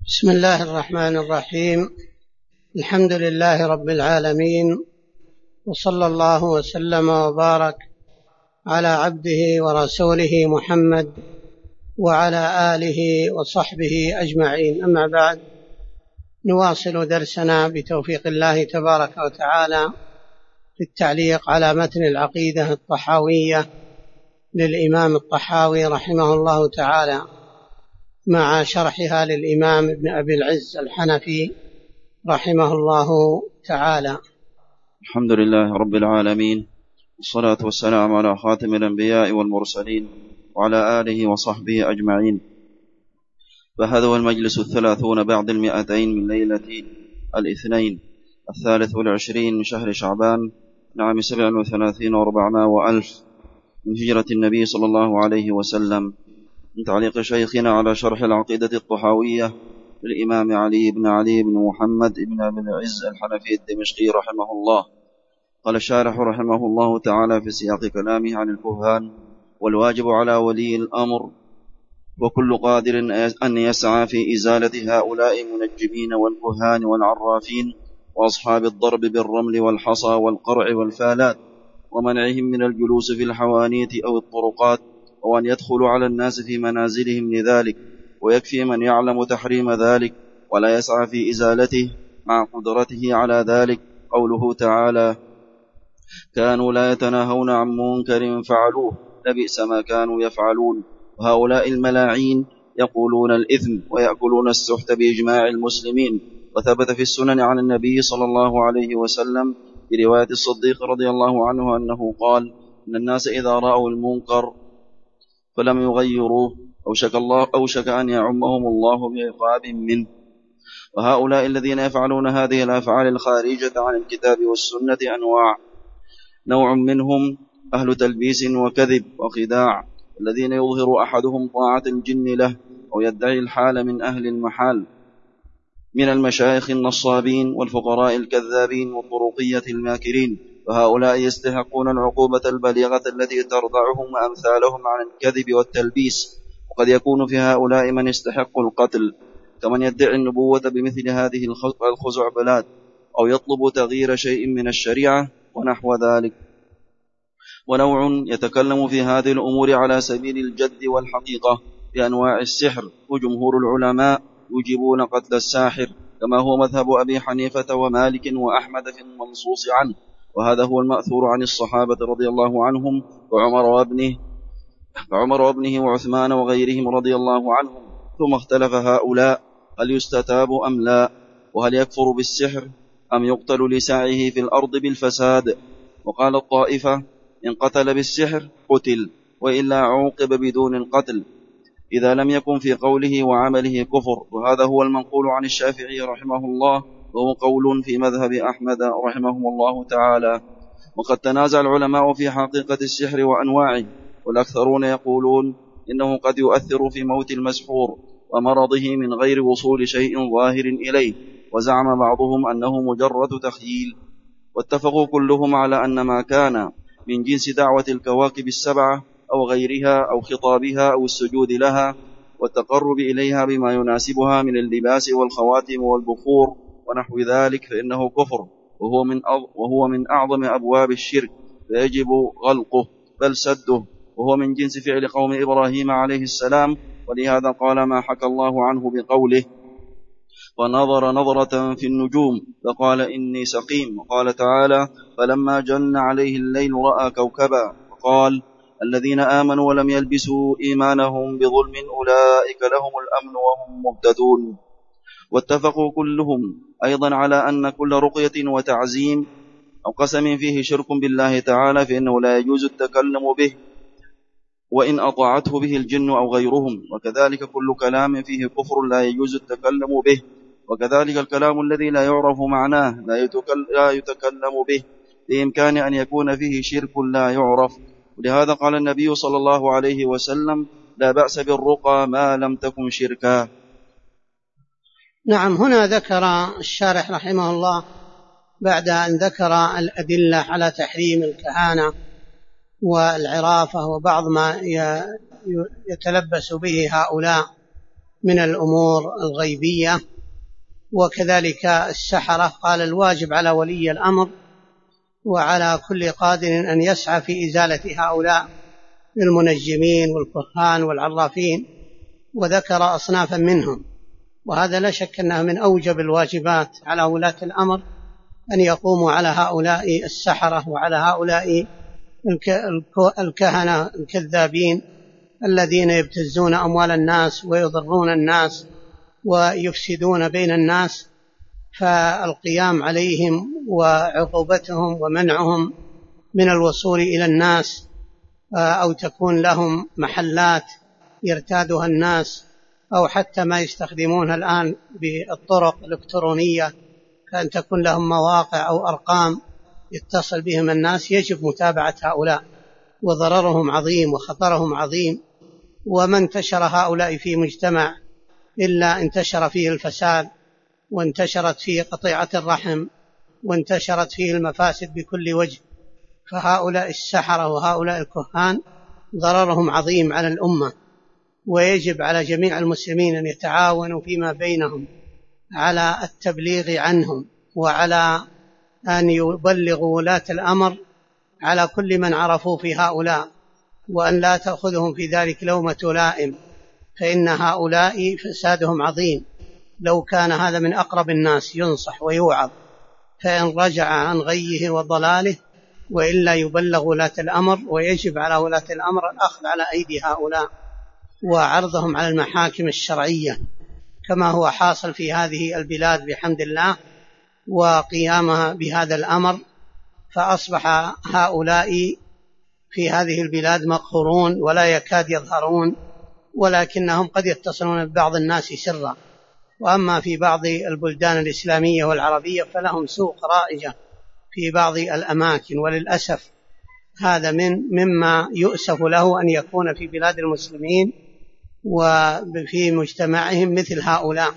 بسم الله الرحمن الرحيم. الحمد لله رب العالمين، وصلى الله وسلم وبارك على عبده ورسوله محمد وعلى آله وصحبه أجمعين. أما بعد، نواصل درسنا بتوفيق الله تبارك وتعالى في التعليق على متن العقيدة الطحاوية للإمام الطحاوي رحمه الله تعالى، مع شرحها للإمام ابن أبي العز الحنفي رحمه الله تعالى. الحمد لله رب العالمين، والصلاة والسلام على خاتم الأنبياء والمرسلين وعلى آله وصحبه أجمعين. فهذا هو المجلس 30 بعد 200 من ليلة الاثنين 23 من شهر شعبان عام 37 و400 وألف من هجرة النبي صلى الله عليه وسلم، من تعليق شيخنا على شرح العقيدة الطحاوية للإمام علي بن محمد بن أبي العز الحنفي الدمشقي رحمه الله. قال الشارح رحمه الله تعالى في سياق كلامه عن الكهان: والواجب على ولي الأمر وكل قادر أن يسعى في إزالة هؤلاء المنجمين والكهان والعرافين وأصحاب الضرب بالرمل والحصى والقرع والفالات، ومنعهم من الجلوس في الحوانيت أو الطرقات، وأن يدخلوا على الناس في منازلهم لذلك، ويكفي من يعلم تحريم ذلك ولا يسعى في إزالته مع قدرته على ذلك. قوله تعالى: كانوا لا يتناهون عن منكر فعلوه لبئس ما كانوا يفعلون. وهؤلاء الملاعين يقولون الإثم ويأكلون السحت بإجماع المسلمين. وثبت في السنن عن النبي صلى الله عليه وسلم في رواية الصديق رضي الله عنه أنه قال: إن الناس إذا رأوا المنكر فلم يغيروه أوشك أن يعمهم الله بعقاب منه. وهؤلاء الذين يفعلون هذه الأفعال الخارجة عن الكتاب والسنة أنواع: نوع منهم أهل تلبيس وكذب وخداع، الذين يظهر أحدهم طاعة الجن له أو يدعي الحال من أهل المحال من المشايخ النصابين والفقراء الكذابين والطرقية الماكرين. فهؤلاء يستحقون العقوبة البليغة التي ترضعهم وأمثالهم عن الكذب والتلبيس. وقد يكون في هؤلاء من يستحق القتل، كمن يدعي النبوة بمثل هذه الخزعبلات، أو يطلب تغيير شيء من الشريعة ونحو ذلك. ونوع يتكلم في هذه الأمور على سبيل الجد والحقيقة بأنواع السحر، وجمهور العلماء يجيبون قتل الساحر، كما هو مذهب أبي حنيفة ومالك وأحمد في المنصوص عنه، وهذا هو المأثور عن الصحابة رضي الله عنهم وعمر وابنه وعثمان وغيرهم رضي الله عنهم. ثم اختلف هؤلاء هل يستتاب أم لا، وهل يكفر بالسحر أم يقتل لسعيه في الأرض بالفساد. وقال الطائفة: إن قتل بالسحر قتل، وإلا عوقب بدون القتل، إذا لم يكن في قوله وعمله كفر. وهذا هو المنقول عن الشافعي رحمه الله، وهو قول في مذهب أحمد رحمه الله تعالى. وقد تنازع العلماء في حقيقة السحر وأنواعه، والأكثرون يقولون إنه قد يؤثر في موت المسحور ومرضه من غير وصول شيء ظاهر إليه، وزعم بعضهم أنه مجرد تخييل. واتفقوا كلهم على أن ما كان من جنس دعوة الكواكب السبعة أو غيرها أو خطابها أو السجود لها والتقرب إليها بما يناسبها من اللباس والخواتم والبخور ونحو ذلك فإنه كفر، وهو من أعظم أبواب الشرك، فيجب غلقه بل سده، وهو من جنس فعل قوم إبراهيم عليه السلام. ولهذا قال ما حكى الله عنه بقوله: ونظر نظرة في النجوم فقال إني سقيم. وقال تعالى: فلما جن عليه الليل رأى كوكبا. وقال: الذين آمنوا ولم يلبسوا إيمانهم بظلم أولئك لهم الأمن وهم مهتدون. واتفقوا كلهم أيضا على أن كل رقية وتعزيم أو قسم فيه شرك بالله تعالى فإنه لا يجوز التكلم به، وإن أطاعته به الجن أو غيرهم. وكذلك كل كلام فيه كفر لا يجوز التكلم به. وكذلك الكلام الذي لا يعرف معناه لا يتكلم به، بإمكان أن يكون فيه شرك لا يعرف. ولهذا قال النبي صلى الله عليه وسلم: لا بأس بالرقى ما لم تكن شركا. نعم، هنا ذكر الشارح رحمه الله بعد أن ذكر الأدلة على تحريم الكهانة والعرافة وبعض ما يتلبس به هؤلاء من الأمور الغيبية. وكذلك السحرة، قال الواجب على ولي الأمر وعلى كل قادر أن يسعى في إزالة هؤلاء المنجمين والكهان والعرافين، وذكر أصنافا منهم. وهذا لا شك أنها من أوجب الواجبات على ولاة الأمر أن يقوموا على هؤلاء السحرة وعلى هؤلاء الكهنة الكذابين الذين يبتزون أموال الناس ويضرون الناس ويفسدون بين الناس، فالقيام عليهم وعقوبتهم ومنعهم من الوصول إلى الناس، أو تكون لهم محلات يرتادها الناس، أو حتى ما يستخدمونها الآن بالطرق الإلكترونية، كأن تكون لهم مواقع أو أرقام يتصل بهم الناس. يجب متابعة هؤلاء، وضررهم عظيم وخطرهم عظيم. وما انتشر هؤلاء في مجتمع إلا انتشر فيه الفساد، وانتشرت فيه قطيعة الرحم، وانتشرت فيه المفاسد بكل وجه. فهؤلاء السحرة وهؤلاء الكهان ضررهم عظيم على الأمة، ويجب على جميع المسلمين أن يتعاونوا فيما بينهم على التبليغ عنهم، وعلى أن يبلغوا ولاة الأمر على كل من عرفوا في هؤلاء، وأن لا تأخذهم في ذلك لومة لائم، فإن هؤلاء فسادهم عظيم. لو كان هذا من أقرب الناس ينصح ويوعظ، فإن رجع عن غيه وضلاله، وإلا يبلغ ولاة الأمر. ويجب على ولاة الأمر الأخذ على أيدي هؤلاء وعرضهم على المحاكم الشرعية كما هو حاصل في هذه البلاد بحمد الله، وقيامها بهذا الأمر. فأصبح هؤلاء في هذه البلاد مقهورون ولا يكاد يظهرون، ولكنهم قد يتصلون ببعض الناس سرا. وأما في بعض البلدان الإسلامية والعربية فلهم سوق رائجة في بعض الأماكن، وللأسف هذا مما يؤسف له أن يكون في بلاد المسلمين وفي مجتمعهم مثل هؤلاء.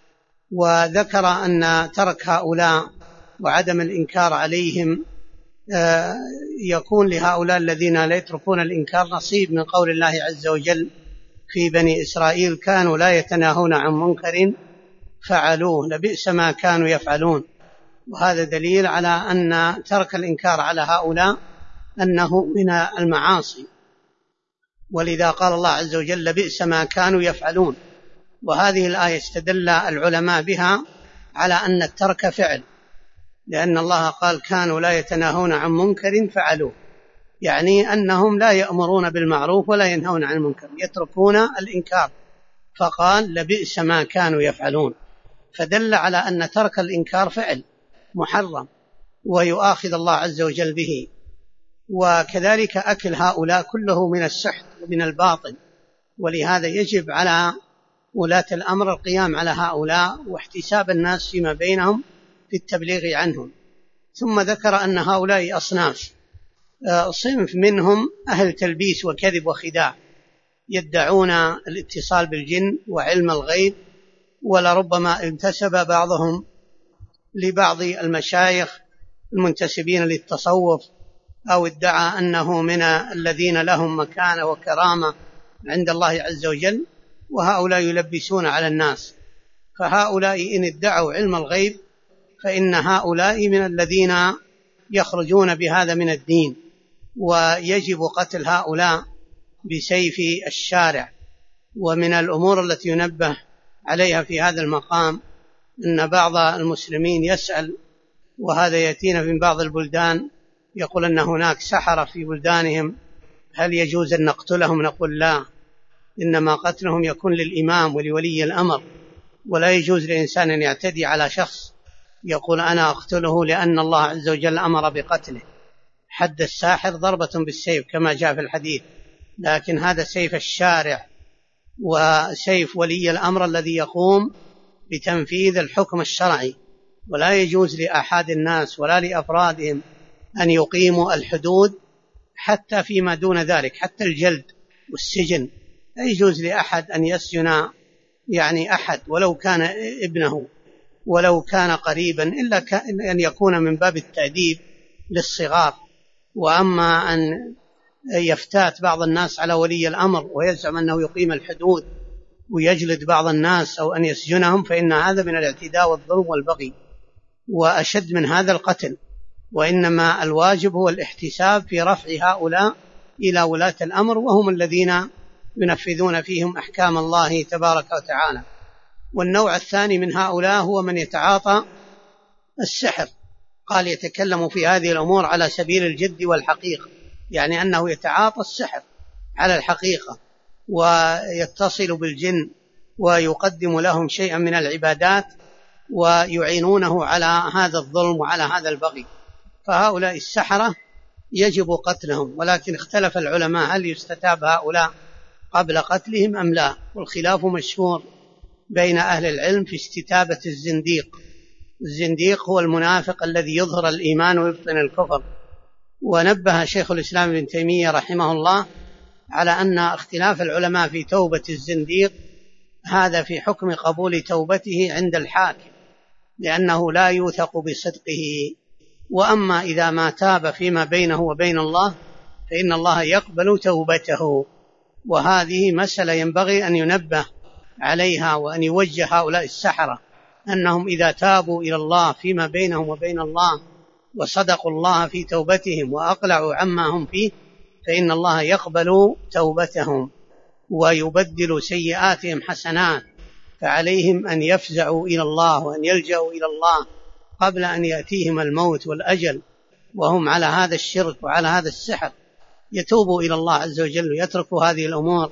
وذكر أن ترك هؤلاء وعدم الإنكار عليهم يكون لهؤلاء الذين لا يتركون الإنكار نصيب من قول الله عز وجل في بني إسرائيل: كانوا لا يتناهون عن منكر فعلوه لبئس ما كانوا يفعلون. وهذا دليل على أن ترك الإنكار على هؤلاء أنه من المعاصي، ولذا قال الله عز وجل: لبئس ما كانوا يفعلون. وهذه الآية استدل العلماء بها على أن الترك فعل، لأن الله قال: كانوا لا يتناهون عن منكر فعلوه، يعني أنهم لا يأمرون بالمعروف ولا ينهون عن المنكر، يتركون الإنكار. فقال: لبئس ما كانوا يفعلون، فدل على أن ترك الإنكار فعل محرم ويؤاخذ الله عز وجل به. وكذلك أكل هؤلاء كله من السحت ومن الباطل، ولهذا يجب على ولاة الأمر القيام على هؤلاء واحتساب الناس فيما بينهم في التبليغ عنهم. ثم ذكر أن هؤلاء أصناف: صنف منهم أهل تلبيس وكذب وخداع، يدعون الاتصال بالجن وعلم الغيب، ولربما انتسب بعضهم لبعض المشايخ المنتسبين للتصوف، أو ادعى أنه من الذين لهم مكانة وكرامة عند الله عز وجل، وهؤلاء يلبسون على الناس. فهؤلاء إن ادعوا علم الغيب فإن هؤلاء من الذين يخرجون بهذا من الدين، ويجب قتل هؤلاء بسيف الشارع. ومن الأمور التي ينبه عليها في هذا المقام أن بعض المسلمين يسأل، وهذا يأتينا من بعض البلدان، يقول أن هناك سحرة في بلدانهم، هل يجوز أن نقتلهم؟ نقول لا، إنما قتلهم يكون للإمام ولولي الأمر، ولا يجوز لإنسان أن يعتدي على شخص يقول أنا أقتله لأن الله عز وجل أمر بقتله. حد الساحر ضربة بالسيف كما جاء في الحديث، لكن هذا سيف الشارع وسيف ولي الأمر الذي يقوم بتنفيذ الحكم الشرعي. ولا يجوز لأحد الناس ولا لأفرادهم أن يقيموا الحدود حتى فيما دون ذلك، حتى الجلد والسجن. لا يجوز لأحد أن يسجن يعني أحد ولو كان ابنه ولو كان قريبا، إلا أن يكون من باب التأديب للصغار. وأما أن يفتات بعض الناس على ولي الأمر ويزعم أنه يقيم الحدود ويجلد بعض الناس أو أن يسجنهم، فإن هذا من الاعتداء والظلم والبغي، وأشد من هذا القتل. وإنما الواجب هو الاحتساب في رفع هؤلاء إلى ولاة الأمر، وهم الذين ينفذون فيهم أحكام الله تبارك وتعالى. والنوع الثاني من هؤلاء هو من يتعاطى السحر، قال يتكلم في هذه الأمور على سبيل الجد والحقيقة، يعني أنه يتعاطى السحر على الحقيقة ويتصل بالجن ويقدم لهم شيئا من العبادات ويعينونه على هذا الظلم وعلى هذا البغي. فهؤلاء السحرة يجب قتلهم، ولكن اختلف العلماء هل يستتاب هؤلاء قبل قتلهم أم لا، والخلاف مشهور بين أهل العلم في استتابة الزنديق. الزنديق هو المنافق الذي يظهر الإيمان ويبطن الكفر. ونبه شيخ الإسلام ابن تيمية رحمه الله على أن اختلاف العلماء في توبة الزنديق هذا في حكم قبول توبته عند الحاكم، لأنه لا يوثق بصدقه. وأما إذا ما تاب فيما بينه وبين الله فإن الله يقبل توبته. وهذه مسألة ينبغي أن ينبه عليها وأن يوجه هؤلاء السحرة أنهم إذا تابوا إلى الله فيما بينهم وبين الله وصدقوا الله في توبتهم وأقلعوا عما هم فيه فإن الله يقبل توبتهم ويبدل سيئاتهم حسنات. فعليهم أن يفزعوا إلى الله وأن يلجأوا إلى الله قبل أن يأتيهم الموت والأجل وهم على هذا الشرك وعلى هذا السحر، يتوبوا إلى الله عز وجل ويتركوا هذه الأمور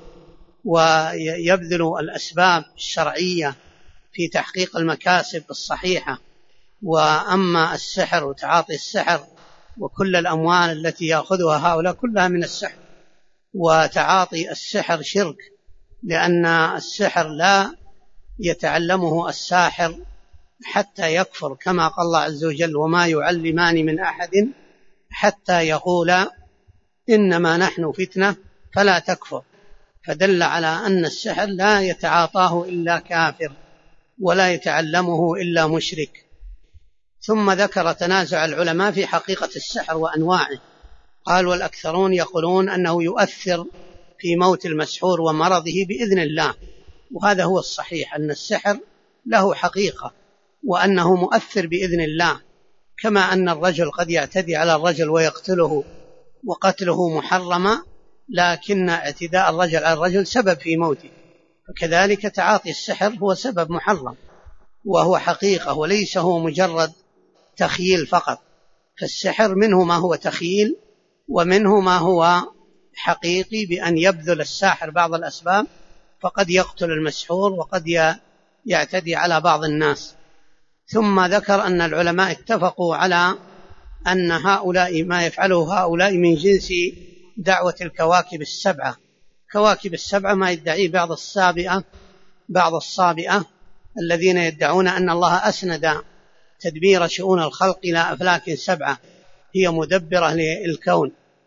ويبذلوا الأسباب الشرعية في تحقيق المكاسب الصحيحة. وأما السحر وتعاطي السحر وكل الأموال التي يأخذها هؤلاء كلها من السحر، وتعاطي السحر شرك، لأن السحر لا يتعلمه الساحر حتى يكفر، كما قال الله عز وجل وما يعلمان من أحد حتى يقولا إنما نحن فتنة فلا تكفر. فدل على أن السحر لا يتعاطاه إلا كافر ولا يتعلمه إلا مشرك. ثم ذكر تنازع العلماء في حقيقة السحر وأنواعه، قال والأكثرون يقولون أنه يؤثر في موت المسحور ومرضه بإذن الله، وهذا هو الصحيح أن السحر له حقيقة وأنه مؤثر بإذن الله، كما أن الرجل قد يعتدي على الرجل ويقتله وقتله محرما، لكن اعتداء الرجل على الرجل سبب في موته، فكذلك تعاطي السحر هو سبب محرم وهو حقيقة وليس هو مجرد تخيل فقط. فالسحر منه ما هو تخيل ومنه ما هو حقيقي، بأن يبذل الساحر بعض الأسباب فقد يقتل المسحور وقد يعتدي على بعض الناس. ثم ذكر أن العلماء اتفقوا على أن هؤلاء ما يفعله هؤلاء من جنس دعوة الكواكب السبعة. كواكب السبعة ما يدعيه بعض الصابئة الذين يدعون أن الله أسند تدبير شؤون الخلق إلى أفلاك سبعة هي مدبرة للكون،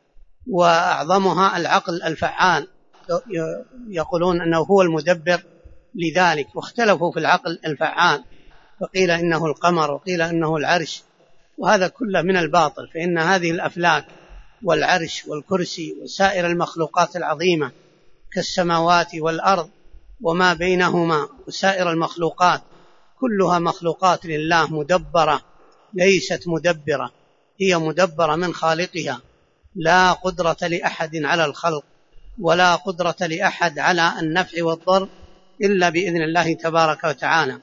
وأعظمها العقل الفعال، يقولون أنه هو المدبر لذلك، واختلفوا في العقل الفعال، فقيل إنه القمر وقيل إنه العرش، وهذا كله من الباطل. فإن هذه الأفلاك والعرش والكرسي وسائر المخلوقات العظيمة كالسماوات والأرض وما بينهما وسائر المخلوقات كلها مخلوقات لله مدبرة، ليست مدبرة، هي مدبرة من خالقها، لا قدرة لأحد على الخلق ولا قدرة لأحد على النفع والضر إلا بإذن الله تبارك وتعالى.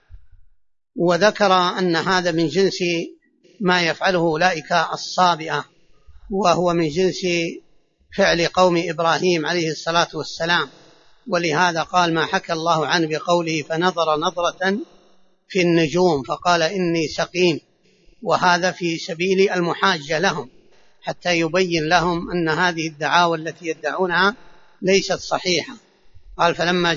وذكر أن هذا من جنس ما يفعله أولئك الصابئة، وهو من جنس فعل قوم إبراهيم عليه الصلاة والسلام، ولهذا قال ما حكى الله عنه بقوله فنظر نظرة في النجوم فقال إني سقيم، وهذا في سبيل المحاجة لهم حتى يبين لهم أن هذه الدعاوى التي يدعونها ليست صحيحة. قال فلما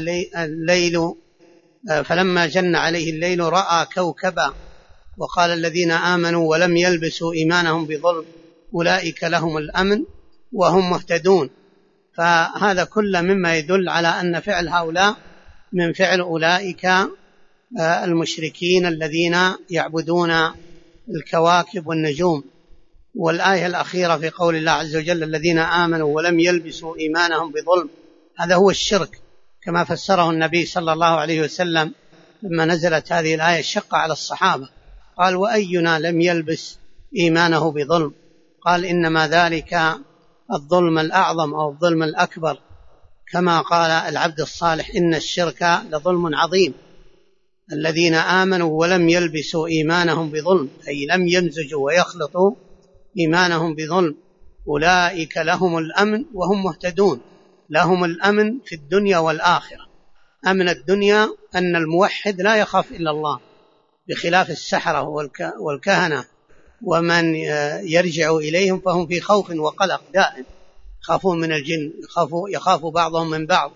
جن عليه الليل رأى كوكبا، وقال الذين آمنوا ولم يلبسوا إيمانهم بظلم أولئك لهم الأمن وهم مهتدون. فهذا كله مما يدل على أن فعل هؤلاء من فعل أولئك المشركين الذين يعبدون الكواكب والنجوم. والآية الأخيرة في قول الله عز وجل الذين آمنوا ولم يلبسوا إيمانهم بظلم، هذا هو الشرك، كما فسره النبي صلى الله عليه وسلم لما نزلت هذه الآية شق على الصحابة، قال: وأينا لم يلبس إيمانه بظلم؟ قال: إنما ذلك الظلم الأعظم أو الظلم الأكبر، كما قال العبد الصالح: إن الشرك لظلم عظيم. الذين آمنوا ولم يلبسوا إيمانهم بظلم، أي لم يمزجوا ويخلطوا إيمانهم بظلم، أولئك لهم الأمن وهم مهتدون. لهم الأمن في الدنيا والآخرة. أمن الدنيا أن الموحد لا يخاف إلا الله، بخلاف السحرة والكهنة ومن يرجع إليهم فهم في خوف وقلق دائم، يخافون من الجن، يخاف بعضهم من بعض.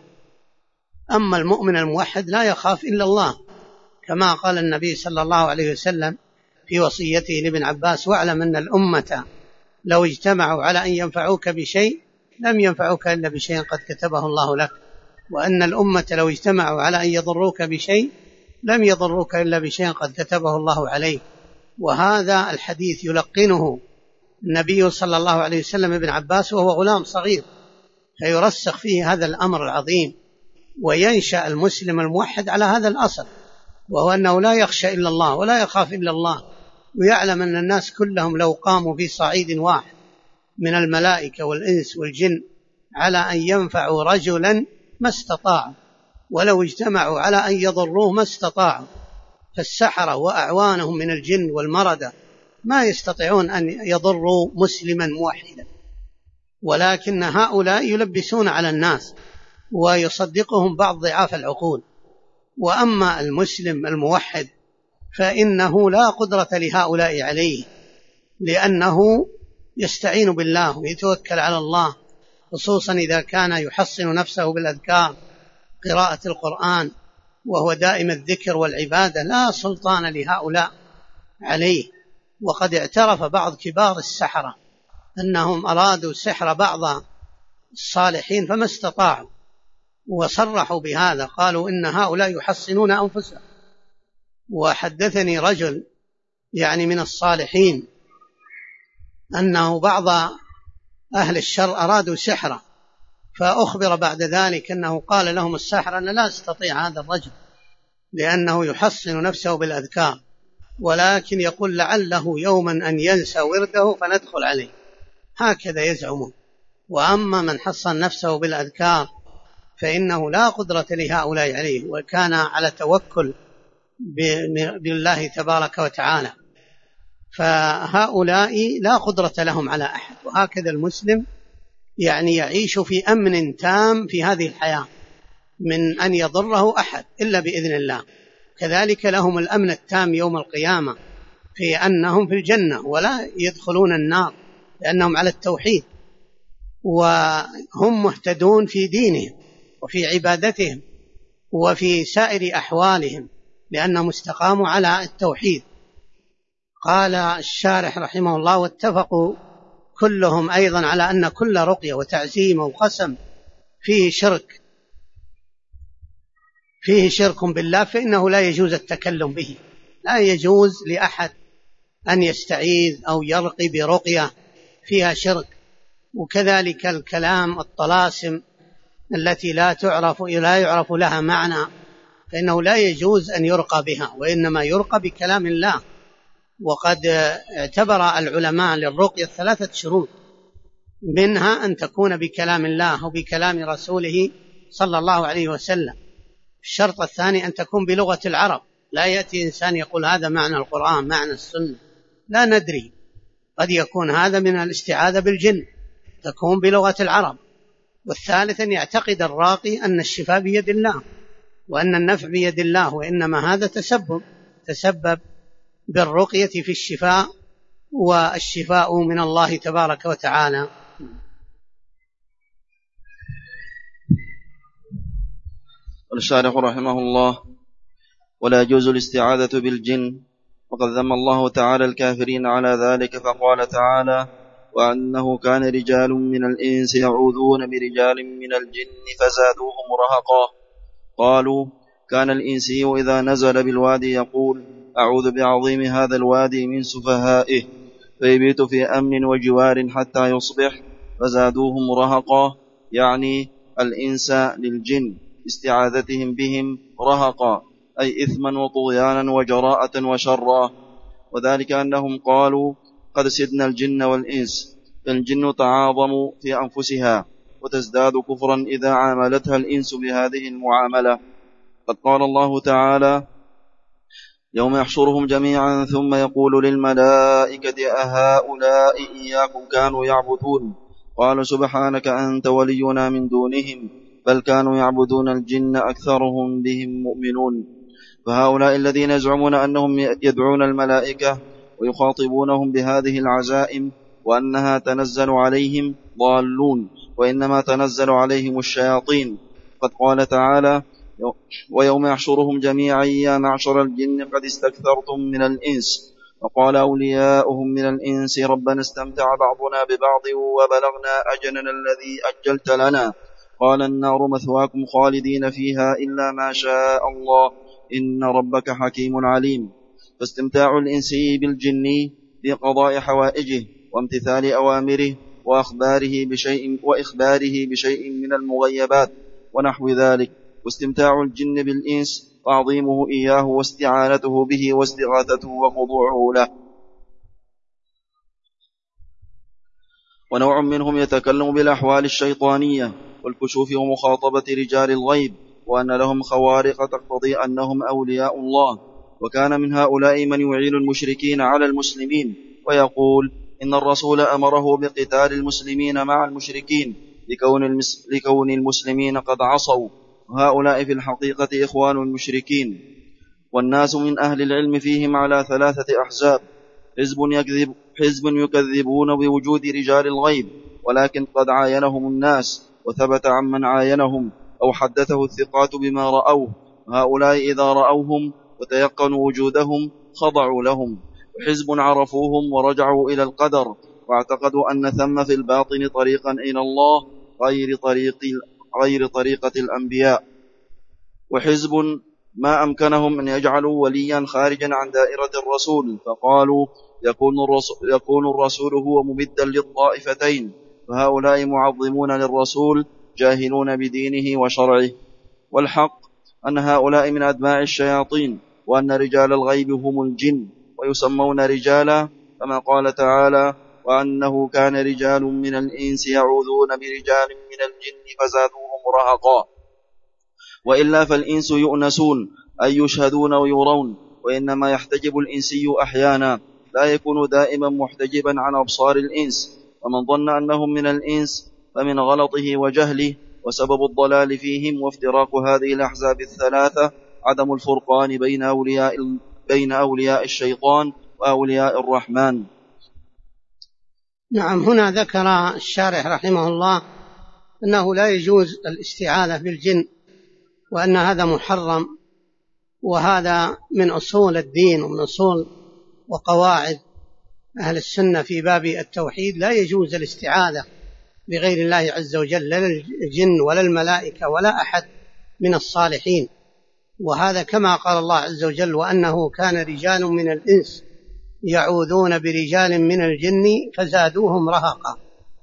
أما المؤمن الموحد لا يخاف إلا الله، كما قال النبي صلى الله عليه وسلم في وصيته لابن عباس: واعلم أن الأمة لو اجتمعوا على أن ينفعوك بشيء لم ينفعوك إلا بشيء قد كتبه الله لك، وأن الأمة لو اجتمعوا على أن يضروك بشيء لم يضروك إلا بشيء قد كتبه الله عليك. وهذا الحديث يلقنه النبي صلى الله عليه وسلم ابن عباس وهو غلام صغير، فيرسخ فيه هذا الأمر العظيم، وينشأ المسلم الموحد على هذا الأصل، وهو أنه لا يخشى إلا الله ولا يخاف إلا الله، ويعلم أن الناس كلهم لو قاموا في صعيد واحد من الملائكة والإنس والجن على أن ينفعوا رجلا ما استطاعوا، ولو اجتمعوا على أن يضروه ما استطاعوا. فالسحرة وأعوانهم من الجن والمردة ما يستطيعون أن يضروا مسلما موحدا، ولكن هؤلاء يلبسون على الناس ويصدقهم بعض ضعاف العقول. وأما المسلم الموحد فإنه لا قدرة لهؤلاء عليه، لأنه يستعين بالله ويتوكل على الله، خصوصا إذا كان يحصن نفسه بالأذكار، قراءة القرآن، وهو دائم الذكر والعبادة، لا سلطان لهؤلاء عليه. وقد اعترف بعض كبار السحرة أنهم أرادوا سحر بعض الصالحين فما استطاعوا، وصرحوا بهذا، قالوا إن هؤلاء يحصنون أنفسهم. وحدثني رجل من الصالحين أنه بعض أهل الشر أرادوا سحره، فأخبر بعد ذلك أنه قال لهم الساحر: أنا لا أستطيع هذا الرجل لأنه يحصن نفسه بالأذكار، ولكن يقول لعله يوما أن ينسى ورده فندخل عليه، هكذا يزعمون. وأما من حصن نفسه بالأذكار فإنه لا قدرة لهؤلاء عليه، وكان على توكل بالله تبارك وتعالى، فهؤلاء لا قدرة لهم على أحد. وهكذا المسلم يعيش في أمن تام في هذه الحياة من أن يضره أحد إلا بإذن الله. كذلك لهم الأمن التام يوم القيامة في أنهم في الجنة ولا يدخلون النار، لأنهم على التوحيد، وهم مهتدون في دينهم وفي عبادتهم وفي سائر أحوالهم، لأنهم استقاموا على التوحيد. قال الشارح رحمه الله: واتفقوا كلهم أيضا على أن كل رقية وتعزيم وقسم فيه شرك بالله فإنه لا يجوز التكلم به، لا يجوز لأحد أن يستعيذ أو يرقي برقية فيها شرك. وكذلك الكلام، الطلاسم التي لا يعرف لها معنى، فإنه لا يجوز أن يرقى بها، وإنما يرقى بكلام الله. وقد اعتبر العلماء للرقية 3 شروط، منها أن تكون بكلام الله وبكلام رسوله صلى الله عليه وسلم. الشرط الثاني أن تكون بلغة العرب، لا يأتي إنسان يقول هذا معنى القرآن معنى السنة، لا ندري، قد يكون هذا من الاستعاذة بالجن، تكون بلغة العرب. والثالث أن يعتقد الراقي أن الشفاء بيد الله وأن النفع بيد الله، وإنما هذا تسبب بالرقية في الشفاء، والشفاء من الله تبارك وتعالى. الشارح رحمه الله: ولا يجوز الاستعاذة بالجن، وقد ذم الله تعالى الكافرين على ذلك، فقال تعالى: وأنه كان رجال من الإنس يعوذون برجال من الجن فزادوهم رهقا. قالوا: كان الإنسي إذا نزل بالوادي يقول: أعوذ بعظيم هذا الوادي من سفهائه، فيبيت في أمن وجوار حتى يصبح، فزادوهم رهقا، يعني الإنس للجن. استعاذتهم بهم رهقا، أي إثما وطغيانا وجراءة وشرا. وذلك أنهم قالوا قد سدنا الجن والإنس، فالجن تعاظم في أنفسها وتزداد كفرا إذا عاملتها الإنس بهذه المعاملة. قد قال الله تعالى: يوم يحشرهم جميعا ثم يقول للملائكة أهؤلاء إياكم كانوا يعبدون؟ قالوا سبحانك أنت ولينا من دونهم بل كانوا يعبدون الجن أكثرهم بهم مؤمنون. فهؤلاء الذين يزعمون أنهم يدعون الملائكة ويخاطبونهم بهذه العزائم وأنها تنزل عليهم ضالون، وإنما تنزل عليهم الشياطين. قد قال تعالى: ويوم يحشرهم جميعا يا معشر الجن قد استكثرتم من الإنس. وقال أولياؤهم من الإنس ربنا استمتع بعضنا ببعض وبلغنا أجلنا الذي أجلت لنا، قال النار مثواكم خالدين فيها إلا ما شاء الله إن ربك حكيم عليم. فاستمتاع الإنسي بالجني بقضاء حوائجه وامتثال أوامره وإخباره بشيء من المغيبات ونحو ذلك، واستمتاع الجن بالإنس تعظيمه إياه واستعانته به واستغاثته وخضوعه له. ونوع منهم يتكلم بالأحوال الشيطانية والكشوف ومخاطبة رجال الغيب، وأن لهم خوارق تقتضي أنهم أولياء الله. وكان من هؤلاء من يعين المشركين على المسلمين ويقول إن الرسول أمره بقتال المسلمين مع المشركين لكون المسلمين قد عصوا، وهؤلاء في الحقيقة إخوان المشركين. والناس من أهل العلم فيهم على 3 أحزاب: حزب يكذبون بوجود رجال الغيب ولكن قد عاينهم الناس وثبت عمن عاينهم أو حدثه الثقات بما رأوه، هؤلاء إذا رأوهم وتيقنوا وجودهم خضعوا لهم. وحزب عرفوهم ورجعوا إلى القدر واعتقدوا أن ثم في الباطن طريقا إلى الله غير طريقة الأنبياء. وحزب ما أمكنهم أن يجعلوا وليا خارجا عن دائرة الرسول، فقالوا يكون الرسول هو ممدا للطائفتين، فهؤلاء معظمون للرسول جاهلون بدينه وشرعه. والحق أن هؤلاء من أتباع الشياطين، وأن رجال الغيب هم الجن ويسمون رجالا، كما قال تعالى: وأنه كان رجال من الإنس يعوذون برجال من الجن فزادوهم رهقا. وإلا فالإنس يؤنسون أي يشهدون ويرون، وإنما يحتجب الإنسي أحيانا، لا يكون دائما محتجبا عن أبصار الإنس. ومن ظن أنهم من الإنس فمن غلطه وجهله وسبب الضلال فيهم وافتراق هذه الأحزاب 3 عدم الفرقان بين أولياء الشيطان وأولياء الرحمن. نعم، هنا ذكر الشارح رحمه الله أنه لا يجوز الاستعاذة بالجن، وأن هذا محرم، وهذا من أصول الدين ومن أصول وقواعد أهل السنة في باب التوحيد. لا يجوز الاستعاذة بغير الله عز وجل، لا الجن ولا الملائكة ولا أحد من الصالحين. وهذا كما قال الله عز وجل: وأنه كان رجال من الإنس يعوذون برجال من الجن فزادوهم رهقا.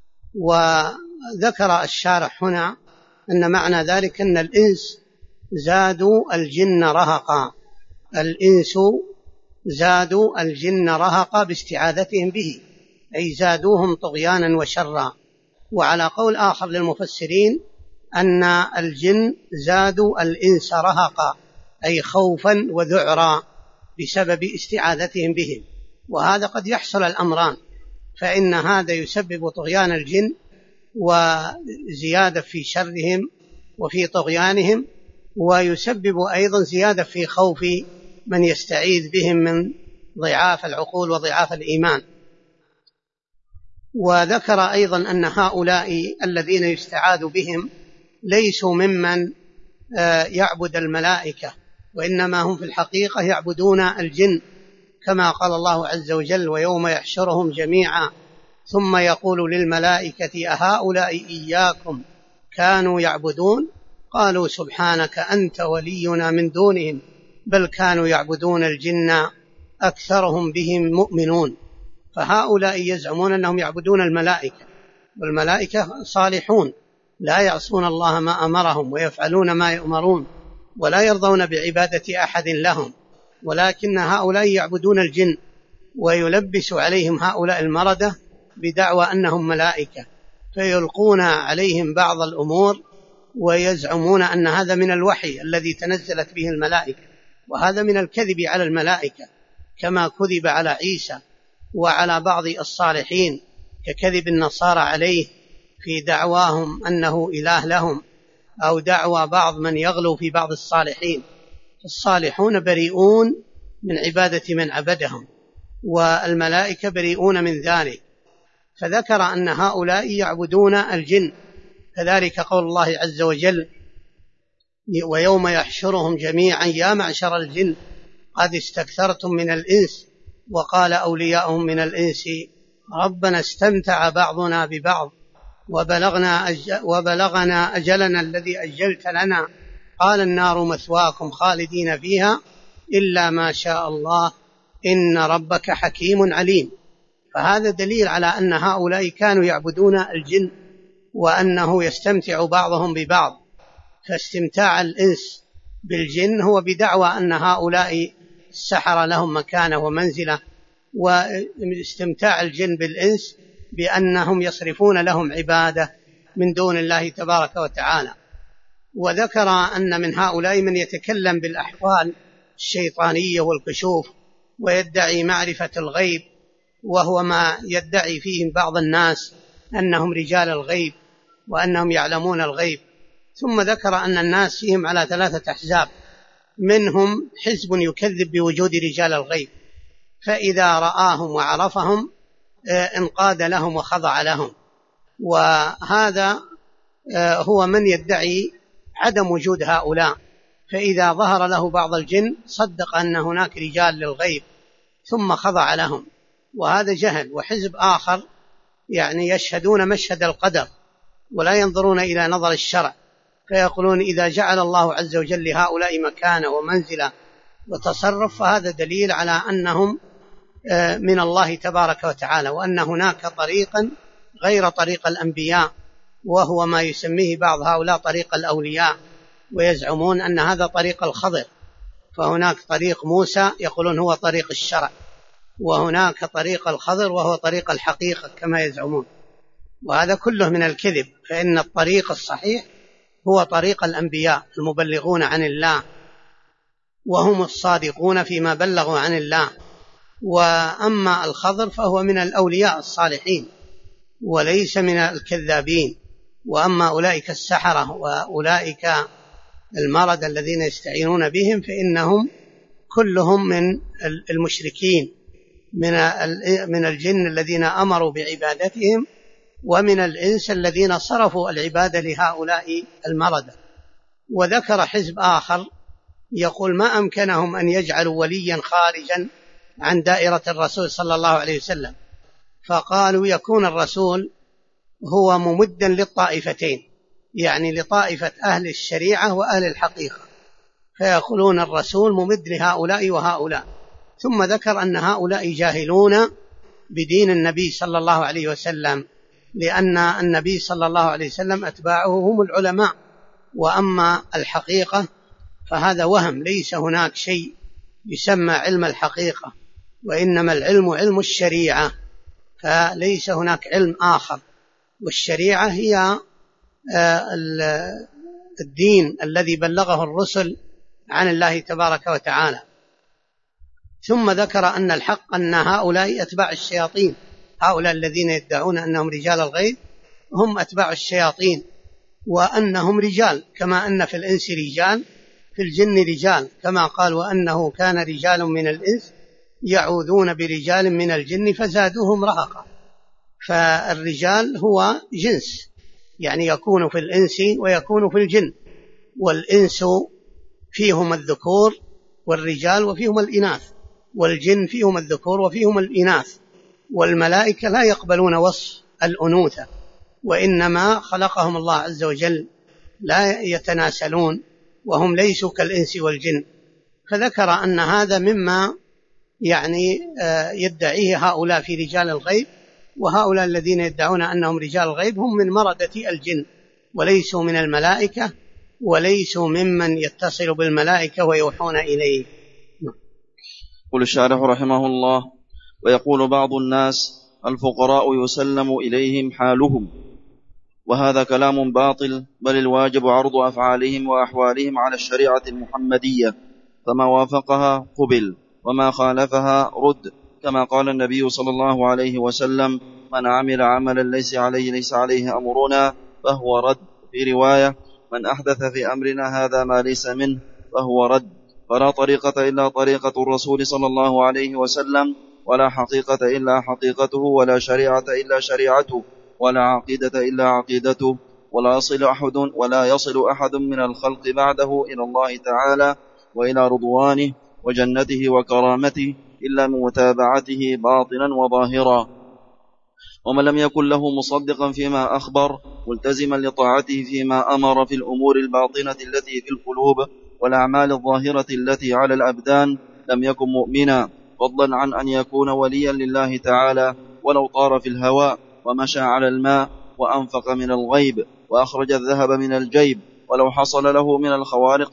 وذكر الشارح هنا أن معنى ذلك أن الإنس زادوا الجن رهقا، الإنس زادوا الجن رهقا باستعاذتهم به، أي زادوهم طغيانا وشرا. وعلى قول آخر للمفسرين أن الجن زادوا الإنس رهقا، أي خوفا وذعرا بسبب استعاذتهم بهم. وهذا قد يحصل الأمران، فإن هذا يسبب طغيان الجن وزيادة في شرهم وفي طغيانهم، ويسبب أيضا زيادة في خوف من يستعيذ بهم من ضعاف العقول وضعاف الإيمان. وذكر أيضا أن هؤلاء الذين يستعاذ بهم ليسوا ممن يعبد الملائكة، وإنما هم في الحقيقة يعبدون الجن، كما قال الله عز وجل: ويوم يحشرهم جميعا ثم يقول للملائكة أهؤلاء إياكم كانوا يعبدون؟ قالوا سبحانك أنت ولينا من دونهم بل كانوا يعبدون الجن أكثرهم بهم مؤمنون. فهؤلاء يزعمون أنهم يعبدون الملائكة، والملائكة صالحون لا يعصون الله ما أمرهم ويفعلون ما يؤمرون ولا يرضون بعبادة أحد لهم، ولكن هؤلاء يعبدون الجن ويلبس عليهم هؤلاء المردة بدعوى أنهم ملائكة، فيلقون عليهم بعض الأمور ويزعمون أن هذا من الوحي الذي تنزلت به الملائكة، وهذا من الكذب على الملائكة كما كذب على عيسى وعلى بعض الصالحين ككذب النصارى عليه في دعواهم أنه إله لهم، أو دعوى بعض من يغلو في بعض الصالحين. الصالحون بريئون من عبادة من عبدهم، والملائكة بريئون من ذلك. فذكر أن هؤلاء يعبدون الجن، كذلك قول الله عز وجل: ويوم يحشرهم جميعا يا معشر الجن قد استكثرتم من الإنس وقال أولياؤهم من الإنس ربنا استمتع بعضنا ببعض وبلغنا أجلنا الذي أجلت لنا قال النار مثواكم خالدين فيها إلا ما شاء الله إن ربك حكيم عليم. فهذا دليل على أن هؤلاء كانوا يعبدون الجن وأنه يستمتع بعضهم ببعض، فاستمتاع الإنس بالجن هو بدعوى أن هؤلاء السحرة لهم مكانة ومنزلة، واستمتاع الجن بالإنس بأنهم يصرفون لهم عبادة من دون الله تبارك وتعالى. وذكر أن من هؤلاء من يتكلم بالأحوال الشيطانية والكشوف ويدعي معرفة الغيب، وهو ما يدعي فيه بعض الناس أنهم رجال الغيب وأنهم يعلمون الغيب. ثم ذكر أن الناس فيهم على 3 أحزاب، منهم حزب يكذب بوجود رجال الغيب، فإذا رآهم وعرفهم انقاد لهم وخضع لهم، وهذا هو من يدعي عدم وجود هؤلاء، فإذا ظهر له بعض الجن صدق أن هناك رجال للغيب ثم خضع لهم، وهذا جهل. وحزب آخر يعني يشهدون مشهد القدر ولا ينظرون إلى نظر الشرع، فيقولون إذا جعل الله عز وجل لهؤلاء مكانة ومنزلة وتصرف فهذا دليل على أنهم من الله تبارك وتعالى، وأن هناك طريقا غير طريق الأنبياء، وهو ما يسميه بعض هؤلاء طريق الأولياء، ويزعمون أن هذا طريق الخضر. فهناك طريق موسى يقولون هو طريق الشرع، وهناك طريق الخضر وهو طريق الحقيقة كما يزعمون، وهذا كله من الكذب. فإن الطريق الصحيح هو طريق الأنبياء المبلغون عن الله، وهم الصادقون فيما بلغوا عن الله. وأما الخضر فهو من الأولياء الصالحين وليس من الكذابين. وأما أولئك السحرة وأولئك المرض الذين يستعينون بهم فإنهم كلهم من المشركين، من الجن الذين أمروا بعبادتهم، ومن الإنس الذين صرفوا العبادة لهؤلاء المردة. وذكر حزب آخر يقول ما أمكنهم أن يجعلوا وليا خارجا عن دائرة الرسول صلى الله عليه وسلم، فقالوا يكون الرسول هو ممدا للطائفتين، يعني لطائفة أهل الشريعة وأهل الحقيقة، فيقولون الرسول ممد لهؤلاء وهؤلاء. ثم ذكر أن هؤلاء جاهلون بدين النبي صلى الله عليه وسلم، لأن النبي صلى الله عليه وسلم أتباعه هم العلماء، وأما الحقيقة فهذا وهم، ليس هناك شيء يسمى علم الحقيقة، وإنما العلم علم الشريعة، فليس هناك علم آخر. والشريعة هي الدين الذي بلغه الرسل عن الله تبارك وتعالى. ثم ذكر أن الحق أن هؤلاء أتباع الشياطين، هؤلاء الذين يدعون أنهم رجال الغيب هم أتباع الشياطين، وأنهم رجال كما أن في الإنس رجال في الجن رجال، كما قال وأنه كان رجال من الإنس يعوذون برجال من الجن فزادوهم رهقا. فالرجال هو جنس، يعني يكون في الإنس ويكون في الجن، والإنس فيهم الذكور والرجال وفيهم الإناث، والجن فيهم الذكور وفيهم الإناث. والملائكة لا يقبلون وصف الأنوثة، وإنما خلقهم الله عز وجل لا يتناسلون، وهم ليسوا كالإنس والجن. فذكر أن هذا مما يعني يدعيه هؤلاء في رجال الغيب، وهؤلاء الذين يدعون أنهم رجال الغيب هم من مردة الجن، وليسوا من الملائكة وليسوا ممن يتصل بالملائكة ويوحون إليه. قل الشارح رحمه الله: ويقول بعض الناس: الفقراء يسلم إليهم حالهم، وهذا كلام باطل، بل الواجب عرض أفعالهم وأحوالهم على الشريعة المحمدية، فما وافقها قبل وما خالفها رد، كما قال النبي صلى الله عليه وسلم: من عمل عملا ليس عليه أمرنا فهو رد. في رواية: من أحدث في أمرنا هذا ما ليس منه فهو رد. فلا طريقة إلا طريقة الرسول صلى الله عليه وسلم، ولا حقيقة إلا حقيقته، ولا شريعة إلا شريعته، ولا عقيدة إلا عقيدته، ولا يصل أحد من الخلق بعده إلى الله تعالى وإلى رضوانه وجنته وكرامته إلا من متابعته باطنا وظاهرا. ومن لم يكن له مصدقا فيما أخبر ملتزما لطاعته فيما أمر في الأمور الباطنة التي في القلوب والأعمال الظاهرة التي على الأبدان لم يكن مؤمنا، فضلا عن أن يكون وليا لله تعالى ولو طار في الهواء ومشى على الماء وأنفق من الغيب وأخرج الذهب من الجيب، ولو حصل له من الخوارق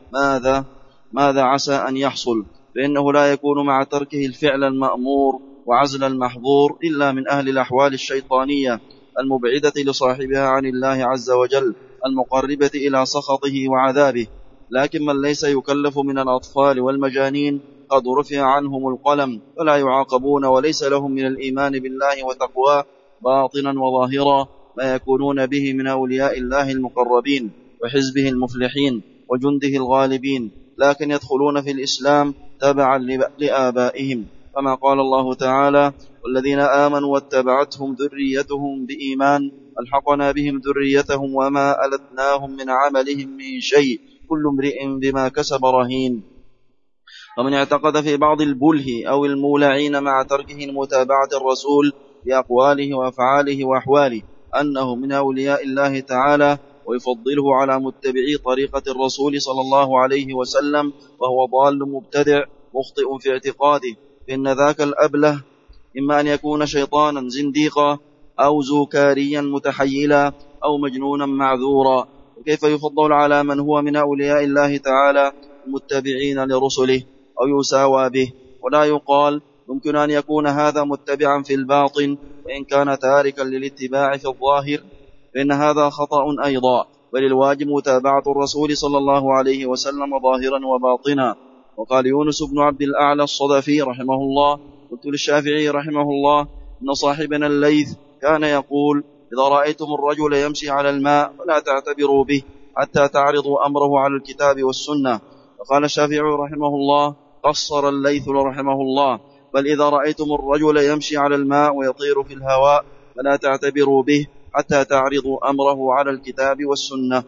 ماذا عسى أن يحصل، فإنه لا يكون مع تركه الفعل المأمور وعزل المحظور إلا من أهل الأحوال الشيطانية المبعدة لصاحبها عن الله عز وجل، المقربة إلى سخطه وعذابه. لكن من ليس يكلف من الأطفال والمجانين قد رفع عنهم القلم فلا يعاقبون، وليس لهم من الإيمان بالله وتقواه باطنا وظاهرا ما يكونون به من أولياء الله المقربين وحزبه المفلحين وجنده الغالبين، لكن يدخلون في الإسلام تبعا لآبائهم، كما قال الله تعالى: والذين آمنوا واتبعتهم ذريتهم بإيمان ألحقنا بهم ذريتهم وما ألتناهم من عملهم من شيء كل امرئ بما كسب رهين. ومن اعتقد في بعض البله أو المولعين مع تركه متابعة الرسول بأقواله وأفعاله وأحواله أنه من أولياء الله تعالى ويفضله على متبعي طريقة الرسول صلى الله عليه وسلم، وهو ضال مبتدع مخطئ في اعتقاده، فإن ذاك الأبله إما أن يكون شيطانا زنديقا أو زوكاريا متحيلا أو مجنونا معذورا. وكيف يفضل على من هو من أولياء الله تعالى المتبعين لرسله أو يساوى به؟ ولا يقال يمكن أن يكون هذا متبعا في الباطن وإن كان تاركا للاتباع في الظاهر، فإن هذا خطأ أيضا، بل الواجب متابعة الرسول صلى الله عليه وسلم ظاهرا وباطنا. وقال يونس بن عبد الأعلى الصدفي رحمه الله: قلت للشافعي رحمه الله: إن صاحبنا الليث كان يقول: إذا رأيتم الرجل يمشي على الماء فلا تعتبروا به حتى تعرضوا أمره على الكتاب والسنة. فقال الشافعي رحمه الله: قصر الليث رحمه الله: بل إذا رأيتم الرجل يمشي على الماء ويطير في الهواء فلا تعتبروا به حتى تعرضوا أمره على الكتاب والسنة.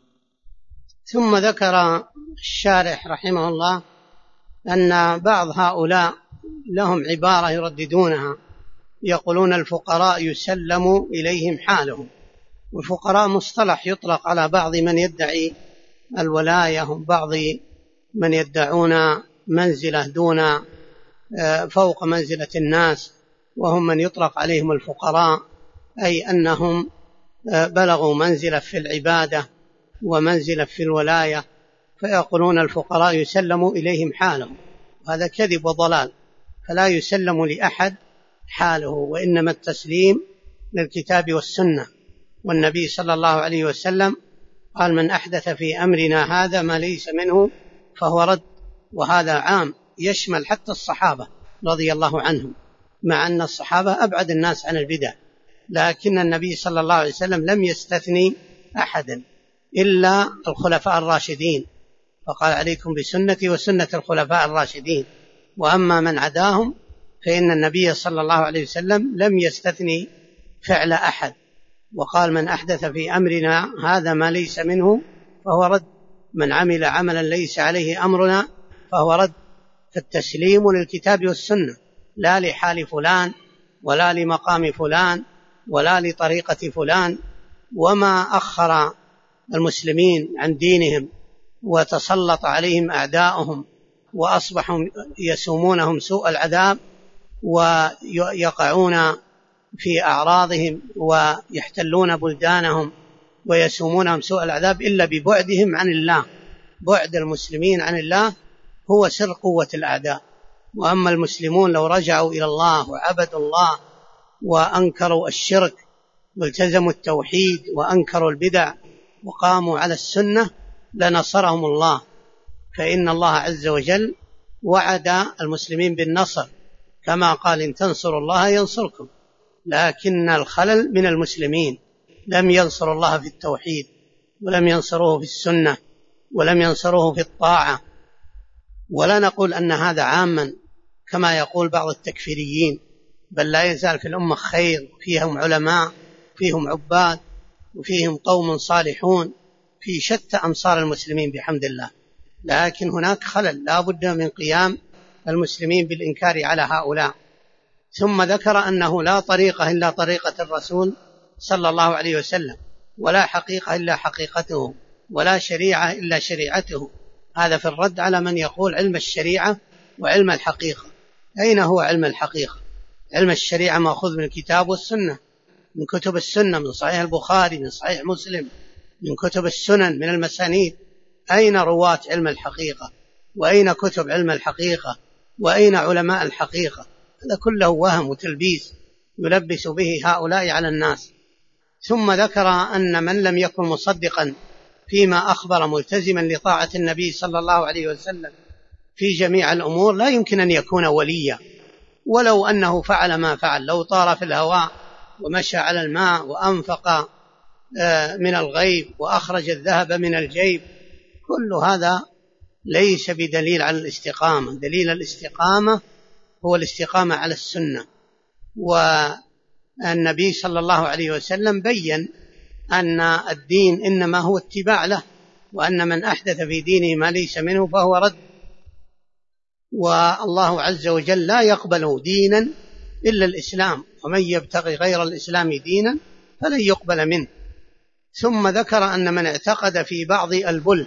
ثم ذكر الشارح رحمه الله أن بعض هؤلاء لهم عبارة يرددونها، يقولون: الفقراء يسلم إليهم حالهم. والفقراء مصطلح يطلق على بعض من يدعي الولاية وبعض من يدعون منزلة دون فوق منزلة الناس، وهم من يطلق عليهم الفقراء، أي أنهم بلغوا منزلة في العبادة ومنزلة في الولاية، فيقولون الفقراء يسلم إليهم حالهم. هذا كذب وضلال، فلا يسلم لأحد حاله، وإنما التسليم للكتاب والسنة. والنبي صلى الله عليه وسلم قال: من أحدث في أمرنا هذا ما ليس منه فهو رد. وهذا عام يشمل حتى الصحابة رضي الله عنهم، مع أن الصحابة أبعد الناس عن البدع، لكن النبي صلى الله عليه وسلم لم يستثني أحدا إلا الخلفاء الراشدين، فقال: عليكم بسنتي وسنة الخلفاء الراشدين. وأما من عداهم فإن النبي صلى الله عليه وسلم لم يستثني فعل أحد، وقال: من أحدث في أمرنا هذا ما ليس منه فهو رد، من عمل عملا ليس عليه أمرنا فهو رد. فالتسليم للكتاب والسنة، لا لحال فلان ولا لمقام فلان ولا لطريقة فلان. وما أخر المسلمين عن دينهم وتسلط عليهم أعداؤهم وأصبحوا يسومونهم سوء العذاب ويقعون في أعراضهم ويحتلون بلدانهم ويسومونهم سوء العذاب إلا ببعدهم عن الله. بعد المسلمين عن الله هو سر قوة الأعداء. وأما المسلمون لو رجعوا إلى الله وعبدوا الله وأنكروا الشرك والتزموا التوحيد وأنكروا البدع وقاموا على السنة لنصرهم الله، فإن الله عز وجل وعد المسلمين بالنصر كما قال إن تنصروا الله ينصركم. لكن الخلل من المسلمين، لم ينصروا الله في التوحيد ولم ينصروه في السنة ولم ينصروه في الطاعة. ولا نقول أن هذا عاما كما يقول بعض التكفيريين، بل لا يزال في الأمة خير، فيهم علماء، فيهم عباد، وفيهم قوم صالحون في شتى أمصار المسلمين بحمد الله. لكن هناك خلل لا بد من قيام المسلمين بالإنكار على هؤلاء. ثم ذكر أنه لا طريقة إلا طريقة الرسول صلى الله عليه وسلم، ولا حقيقة إلا حقيقته، ولا شريعة إلا شريعته. هذا في الرد على من يقول علم الشريعة وعلم الحقيقة. أين هو علم الحقيقة؟ علم الشريعة مأخوذ من الكتاب والسنة، من كتب السنة، من صحيح البخاري، من صحيح مسلم، من كتب السنن، من المسانيد. أين رواة علم الحقيقة؟ وأين كتب علم الحقيقة؟ وأين علماء الحقيقة؟ هذا كله وهم وتلبيس يلبس به هؤلاء على الناس. ثم ذكر أن من لم يكن مصدقا فيما أخبر ملتزما لطاعة النبي صلى الله عليه وسلم في جميع الأمور لا يمكن أن يكون وليا، ولو أنه فعل ما فعل، لو طار في الهواء ومشى على الماء وأنفق من الغيب وأخرج الذهب من الجيب، كل هذا ليس بدليل على الاستقامة. دليل الاستقامة هو الاستقامة على السنة. والنبي صلى الله عليه وسلم بيّن أن الدين إنما هو اتباع له، وأن من أحدث في دينه ما ليس منه فهو رد. والله عز وجل لا يقبل دينا إلا الإسلام، ومن يبتغي غير الإسلام دينا فلن يقبل منه. ثم ذكر أن من اعتقد في بعض البل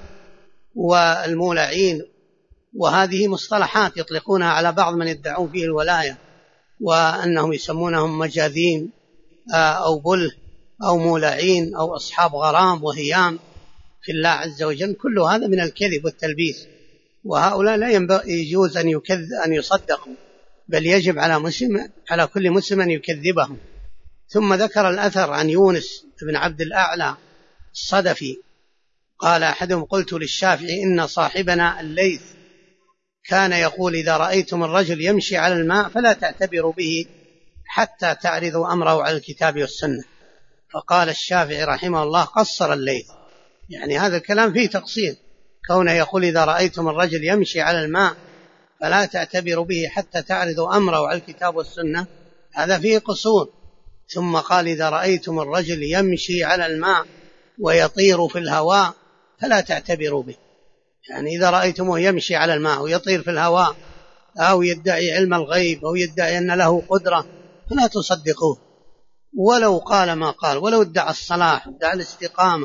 والمولعين، وهذه مصطلحات يطلقونها على بعض من يدعون فيه الولاية، وأنهم يسمونهم مجاذين أو بل أو مولعين أو أصحاب غرام وهيام في الله عز وجل، كل هذا من الكذب والتلبيس. وهؤلاء لا يجوز أن يصدقوا، بل يجب على كل مسلم أن يكذبهم. ثم ذكر الأثر عن يونس بن عبد الأعلى الصدفي قال أحدهم قلت للشافعي إن صاحبنا الليث كان يقول إذا رأيتم الرجل يمشي على الماء فلا تعتبروا به حتى تعرضوا أمره على الكتاب والسنة. فقال الشافعي رحمه الله قصر الليث، يعني هذا الكلام فيه تقصير، كونه يقول إذا رأيتم الرجل يمشي على الماء فلا تعتبروا به حتى تعرضوا أمره على الكتاب والسنة، هذا فيه قصور. ثم قال إذا رأيتم الرجل يمشي على الماء ويطير في الهواء فلا تعتبروا به، يعني إذا رأيتموه يمشي على الماء ويطير في الهواء أو يدعي علم الغيب أو يدعي أن له قدرة فلا تصدقوه، ولو قال ما قال، ولو ادعى الصلاح ادعى الاستقامة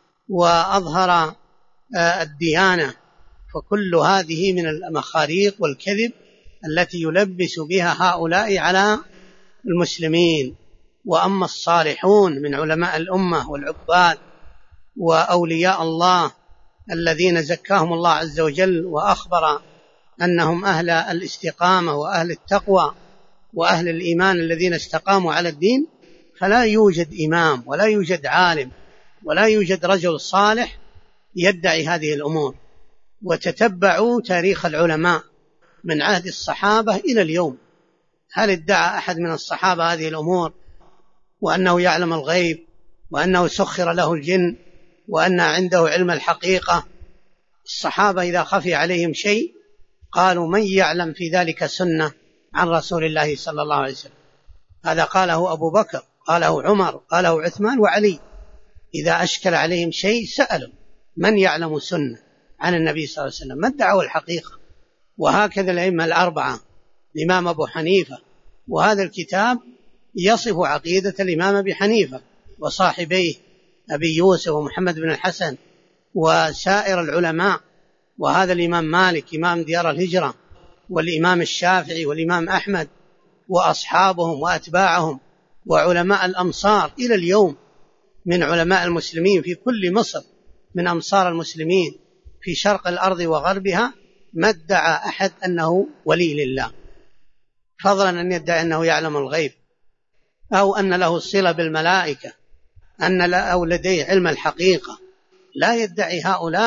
وأظهر الديانة، فكل هذه من المخاريق والكذب التي يلبس بها هؤلاء على المسلمين. وأما الصالحون من علماء الأمة والعباد وأولياء الله الذين زكاهم الله عز وجل وأخبر أنهم أهل الاستقامة وأهل التقوى وأهل الإيمان الذين استقاموا على الدين، فلا يوجد إمام ولا يوجد عالم ولا يوجد رجل صالح يدعي هذه الأمور. وتتبعوا تاريخ العلماء من عهد الصحابة إلى اليوم، هل ادعى أحد من الصحابة هذه الأمور وأنه يعلم الغيب وأنه سخر له الجن وأن عنده علم الحقيقة؟ الصحابة إذا خفي عليهم شيء قالوا من يعلم في ذلك سنة عن رسول الله صلى الله عليه وسلم. هذا قاله أبو بكر، قاله عمر، قاله عثمان وعلي. إذا أشكل عليهم شيء سألوا من يعلم سنة عن النبي صلى الله عليه وسلم، ما ادعوا الحقيقة. وهكذا الأئمة الأربعة، الإمام أبو حنيفة، وهذا الكتاب يصف عقيدة الإمام أبي حنيفة وصاحبيه أبي يوسف ومحمد بن الحسن وسائر العلماء، وهذا الإمام مالك إمام ديار الهجرة، والإمام الشافعي والإمام أحمد وأصحابهم وأتباعهم وعلماء الأمصار إلى اليوم. من علماء المسلمين في كل مصر من أمصار المسلمين في شرق الأرض وغربها ما ادعى أحد أنه ولي لله، فضلا أن يدعي أنه يعلم الغيب أو أن له صلة بالملائكة أو لديه علم الحقيقة. لا يدعي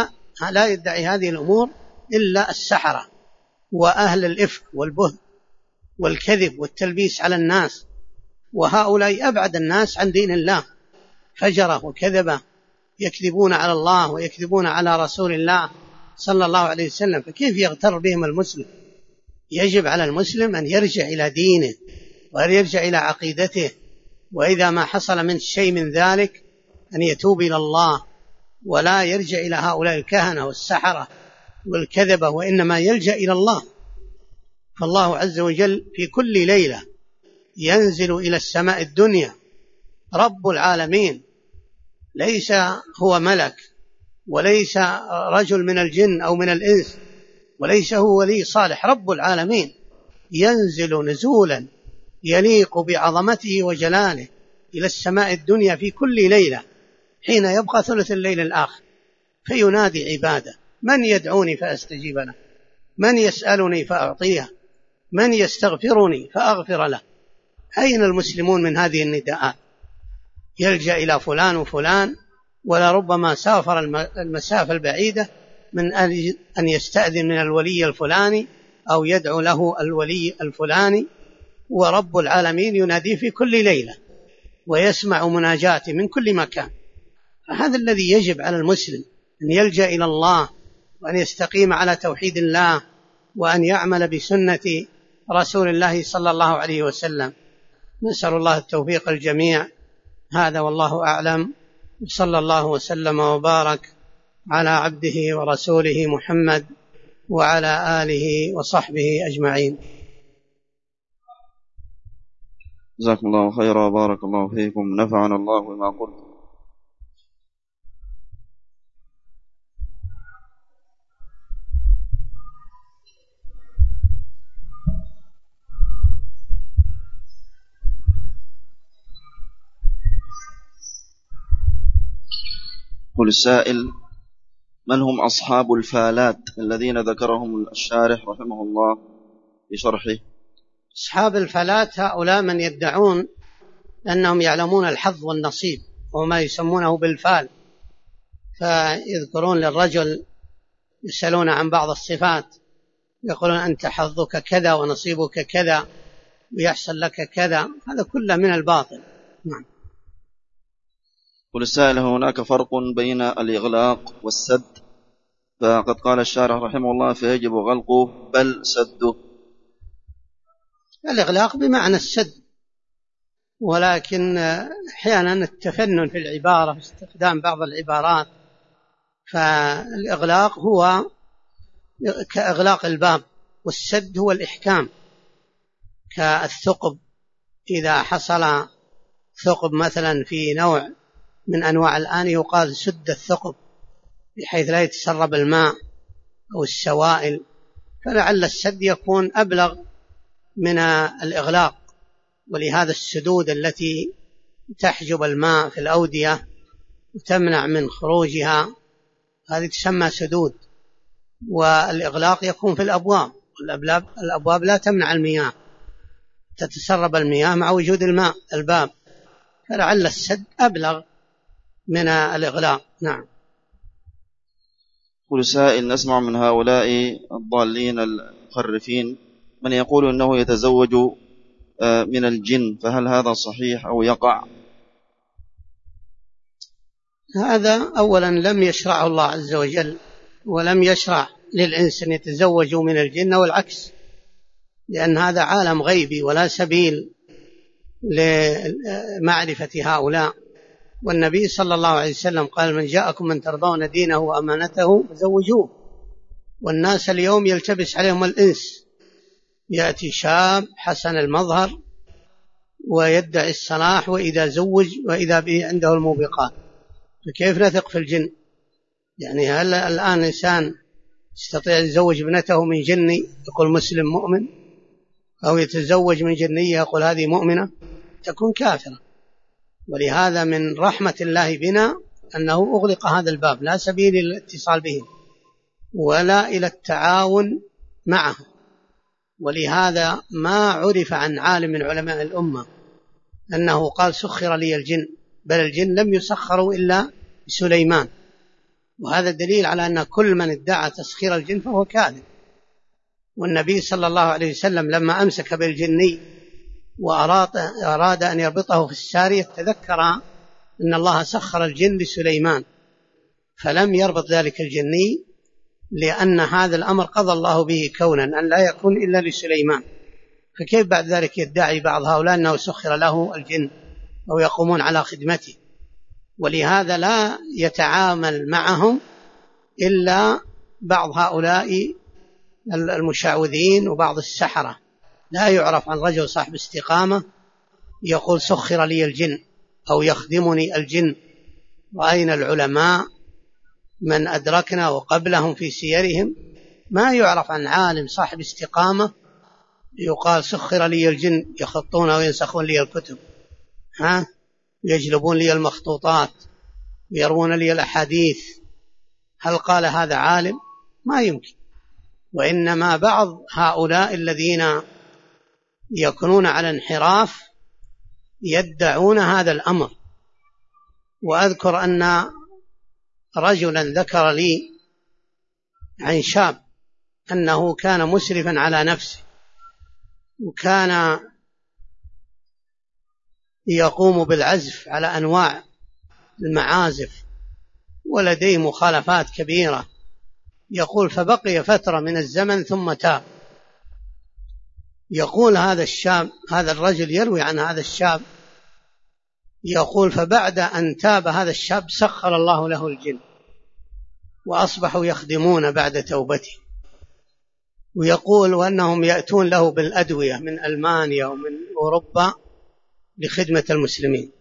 هذه الأمور إلا السحرة وأهل الإفك والبهت والكذب والتلبيس على الناس، وهؤلاء أبعد الناس عن دين الله، فجرة وكذبة، يكذبون على الله ويكذبون على رسول الله صلى الله عليه وسلم، فكيف يغتر بهم المسلم؟ يجب على المسلم أن يرجع إلى دينه وأن يرجع إلى عقيدته، وإذا ما حصل من شيء من ذلك أن يتوب إلى الله ولا يرجع إلى هؤلاء الكهنة والسحرة والكذبة، وإنما يلجأ إلى الله. فالله عز وجل في كل ليلة ينزل إلى السماء الدنيا رب العالمين، ليس هو ملك وليس رجل من الجن أو من الإنس وليس هو ولي صالح، رب العالمين ينزل نزولا يليق بعظمته وجلاله إلى السماء الدنيا في كل ليلة حين يبقى ثلث الليل الآخر، فينادي عباده: من يدعوني فأستجيب له، من يسألني فأعطيه، من يستغفرني فأغفر له. أين المسلمون من هذه النداءات؟ يلجأ إلى فلان وفلان، ولربما سافر المسافة البعيدة من أن يستأذن من الولي الفلاني أو يدعو له الولي الفلاني، ورب العالمين ينادي في كل ليلة ويسمع مناجاته من كل مكان. فهذا الذي يجب على المسلم أن يلجأ إلى الله وأن يستقيم على توحيد الله وأن يعمل بسنة رسول الله صلى الله عليه وسلم. نسأل الله التوفيق الجميع. هذا والله أعلم، صلى الله وسلم وبارك على عبده ورسوله محمد وعلى آله وصحبه أجمعين. جزاكم الله خيرا، بارك الله فيكم، نفعنا الله بما قلت. قل السائل: من هم أصحاب الفالات الذين ذكرهم الشارح رحمه الله في شرحه؟ أصحاب الفالات هؤلاء من يدعون أنهم يعلمون الحظ والنصيب وما يسمونه بالفال، فيذكرون للرجل، يسألون عن بعض الصفات، يقولون أنت حظك كذا ونصيبك كذا ويحصل لك كذا، هذا كله من الباطل. نعم. قل السائل: هناك فرق بين الإغلاق والسد، فقد قال الشارح رحمه الله: فيجب غلقه بل سده. الإغلاق بمعنى السد، ولكن أحيانا التفنن في العبارة، في استخدام بعض العبارات، فالإغلاق هو كإغلاق الباب، والسد هو الإحكام، كالثقب، إذا حصل ثقب مثلا في نوع من أنواع الآنية يقال سد الثقب بحيث لا يتسرب الماء أو السوائل، فلعل السد يكون أبلغ من الإغلاق. ولهذا السدود التي تحجب الماء في الأودية وتمنع من خروجها هذه تسمى سدود، والإغلاق يكون في الأبواب، الأبواب لا تمنع المياه، تتسرب المياه مع وجود الماء الباب، فلعل السد أبلغ من الإغلاق. نعم. قل سائل: نسمع من هؤلاء الضالين المخرفين من يقول أنه يتزوج من الجن، فهل هذا صحيح أو يقع؟ هذا أولا لم يشرعه الله عز وجل، ولم يشرع للإنس أن يتزوجوا من الجن والعكس، لأن هذا عالم غيبي ولا سبيل لمعرفة هؤلاء. والنبي صلى الله عليه وسلم قال: من جاءكم من ترضون دينه وأمانته فزوجوه. والناس اليوم يلتبس عليهم الإنس، يأتي شاب حسن المظهر ويدعي الصلاح وإذا زوج وإذا به عنده الموبقات، فكيف نثق في الجن؟ يعني هل الآن إنسان يستطيع يتزوج ابنته من جني يقول مسلم مؤمن، أو يتزوج من جنية يقول هذه مؤمنة؟ تكون كافرة. ولهذا من رحمة الله بنا أنه أغلق هذا الباب، لا سبيل للاتصال بهم ولا إلى التعاون معهم. ولهذا ما عرف عن عالم من علماء الأمة أنه قال سخر لي الجن، بل الجن لم يسخروا إلا سليمان. وهذا دليل على أن كل من ادعى تسخير الجن فهو كاذب. والنبي صلى الله عليه وسلم لما أمسك بالجني وأراد أن يربطه في السارية تذكر أن الله سخر الجن لسليمان، فلم يربط ذلك الجني، لأن هذا الأمر قضى الله به كونا أن لا يكون إلا لسليمان. فكيف بعد ذلك يدعي بعض هؤلاء أنه سخر له الجن أو يقومون على خدمته؟ ولهذا لا يتعامل معهم إلا بعض هؤلاء المشعوذين وبعض السحرة. لا يعرف عن رجل صاحب استقامة يقول سخر لي الجن أو يخدمني الجن. رأينا العلماء من أدركنا وقبلهم في سيرهم ما يعرف عن عالم صاحب استقامة يقال سخر لي الجن يخطون وينسخون لي الكتب، يجلبون لي المخطوطات ويروون لي الأحاديث. هل قال هذا عالم؟ ما يمكن. وإنما بعض هؤلاء الذين يكونون على انحراف يدعون هذا الأمر. وأذكر أن رجلا ذكر لي عن شاب أنه كان مسرفا على نفسه، وكان يقوم بالعزف على أنواع المعازف ولديه مخالفات كبيرة. يقول فبقي فترة من الزمن ثم تاب. يقول هذا الشاب، هذا الرجل يروي عن هذا الشاب، يقول فبعد أن تاب هذا الشاب سخر الله له الجن وأصبحوا يخدمون بعد توبته. ويقول وأنهم يأتون له بالأدوية من ألمانيا ومن أوروبا لخدمة المسلمين.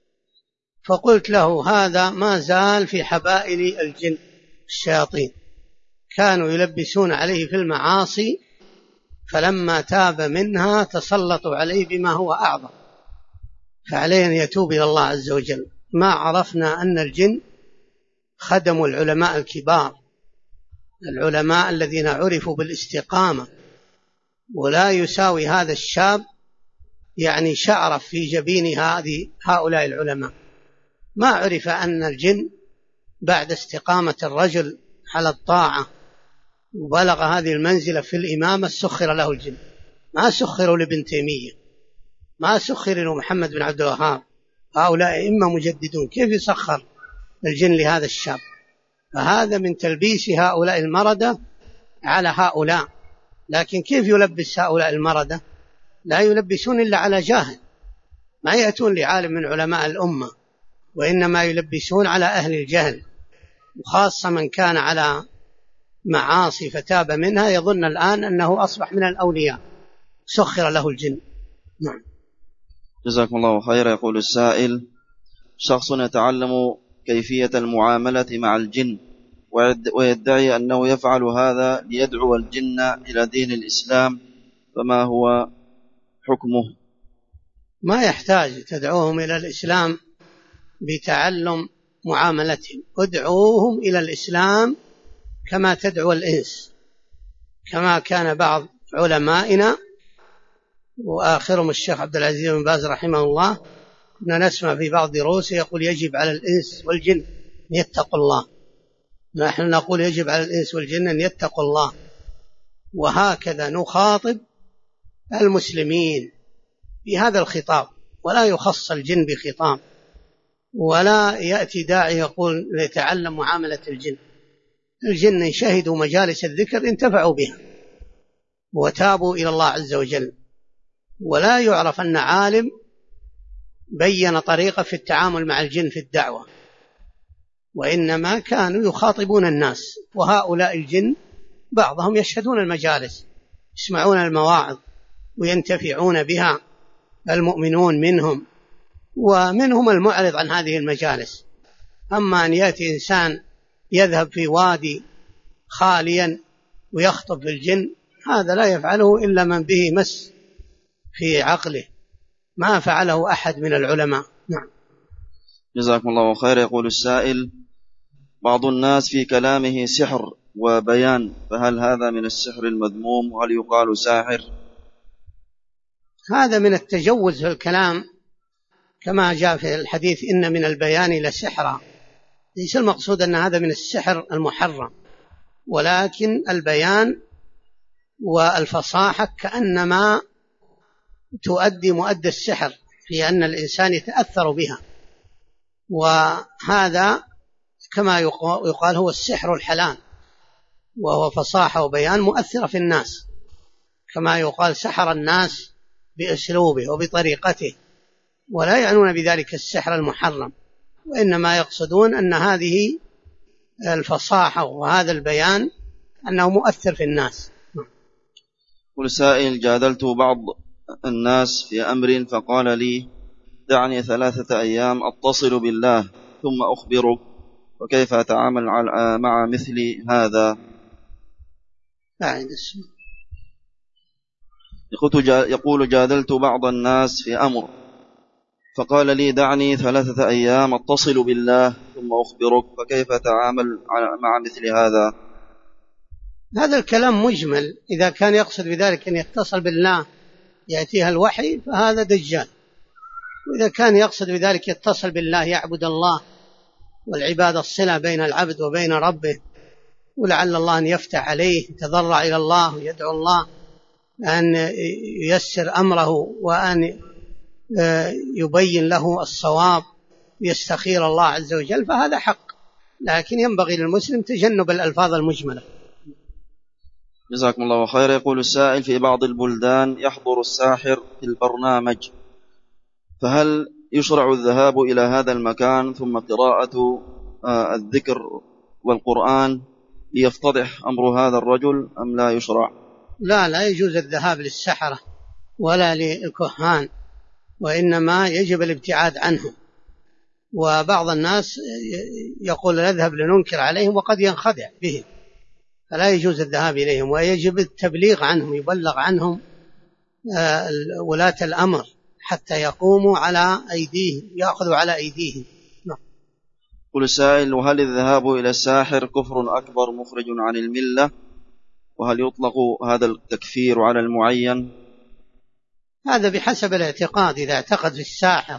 فقلت له هذا ما زال في حبائل الجن الشياطين، كانوا يلبسون عليه في المعاصي، فلما تاب منها تسلطوا عليه بما هو أعظم، فعليه أن يتوب إلى الله عز وجل. ما عرفنا أن الجن خدموا العلماء الكبار، العلماء الذين عرفوا بالاستقامة. ولا يساوي هذا الشاب يعني شعر في جبين هؤلاء العلماء. ما عرف أن الجن بعد استقامة الرجل على الطاعة وبلغ هذه المنزلة في الإمامة سخر له الجن. ما سخروا لابن تيمية، ما سخر محمد بن عبد الوهاب، هؤلاء إما مجددون، كيف يسخر الجن لهذا الشاب؟ فهذا من تلبيس هؤلاء المردة على هؤلاء. لكن كيف يلبس هؤلاء المردة؟ لا يلبسون إلا على جاهل، ما يأتون لعالم من علماء الأمة، وإنما يلبسون على أهل الجهل. وخاصة من كان على معاصي فتاب منها يظن الآن أنه أصبح من الأولياء، سخر له الجن. نعم. جزاكم الله خيرا. يقول السائل: شخص يتعلم كيفية المعاملة مع الجن ويدعي أنه يفعل هذا ليدعو الجن إلى دين الإسلام، فما هو حكمه؟ ما يحتاج تدعوهم إلى الإسلام بتعلم معاملتهم، ادعوهم إلى الإسلام كما تدعو الإنس، كما كان بعض علمائنا وآخرهم الشيخ عبد العزيز بن باز رحمه الله، كنا نسمع في بعض دروسه يقول يجب على الإنس والجن أن يتقوا الله. نحن نقول يجب على الإنس والجن أن يتقوا الله. وهكذا نخاطب المسلمين بهذا الخطاب، ولا يخص الجن بخطاب، ولا يأتي داعي يقول ليتعلم معاملة الجن. الجن إن شهدوا مجالس الذكر انتفعوا بها وتابوا إلى الله عز وجل. ولا يعرف أن عالم بين طريقة في التعامل مع الجن في الدعوة، وإنما كانوا يخاطبون الناس. وهؤلاء الجن بعضهم يشهدون المجالس، يسمعون المواعظ وينتفعون بها المؤمنون منهم، ومنهم المعرض عن هذه المجالس. أما أن يأتي إنسان يذهب في وادي خاليا ويخطب في الجن، هذا لا يفعله إلا من به مس في عقله، ما فعله أحد من العلماء. نعم. جزاكم الله خير. يقول السائل: بعض الناس في كلامه سحر وبيان، فهل هذا من السحر المذموم وهل يقال ساحر؟ هذا من التجوز في الكلام، كما جاء في الحديث: إن من البيان لسحرا. ليس المقصود أن هذا من السحر المحرم، ولكن البيان والفصاحة كأنما تؤدي مؤدى السحر، في أن الإنسان يتأثر بها، وهذا كما يقال هو السحر الحلال، وهو فصاحة وبيان مؤثرة في الناس، كما يقال سحر الناس بأسلوبه وبطريقته، ولا يعنون بذلك السحر المحرم، وإنما يقصدون أن هذه الفصاحة وهذا البيان أنه مؤثر في الناس. والسائل: جادلت بعض الناس في أمر فقال لي: دعني 3 أيام أتصل بالله ثم أخبرك، وكيف أتعامل مع مثل هذا؟ يقول: جادلت بعض الناس في أمر فقال لي: دعني 3 أيام أتصل بالله ثم أخبرك، فكيف أتعامل مع مثل هذا؟ هذا الكلام مجمل. إذا كان يقصد بذلك أن يتصل بالله يأتيها الوحي فهذا دجال، وإذا كان يقصد بذلك يتصل بالله يعبد الله، والعبادة الصلة بين العبد وبين ربه، ولعل الله أن يفتح عليه، يتضرع إلى الله ويدعو الله أن ييسر أمره وأن يبين له الصواب، يستخير الله عز وجل، فهذا حق، لكن ينبغي للمسلم تجنب الألفاظ المجملة. جزاكم الله خير. يقول السائل: في بعض البلدان يحضر الساحر في البرنامج، فهل يشرع الذهاب إلى هذا المكان ثم قراءة الذكر والقرآن ليفتضح أمر هذا الرجل أم لا يشرع؟ لا يجوز الذهاب للسحرة ولا للكهان، وإنما يجب الابتعاد عنهم. وبعض الناس يقول نذهب لننكر عليهم وقد ينخدع بهم، فلا يجوز الذهاب إليهم، ويجب التبليغ عنهم، يبلغ عنهم ولاة الأمر حتى يقوموا على أيديهم، يأخذوا على أيديهم. قل السائل: وهل الذهاب إلى الساحر كفر أكبر مخرج عن الملة؟ وهل يطلق هذا التكفير على المعين؟ هذا بحسب الاعتقاد. إذا اعتقد في الساحر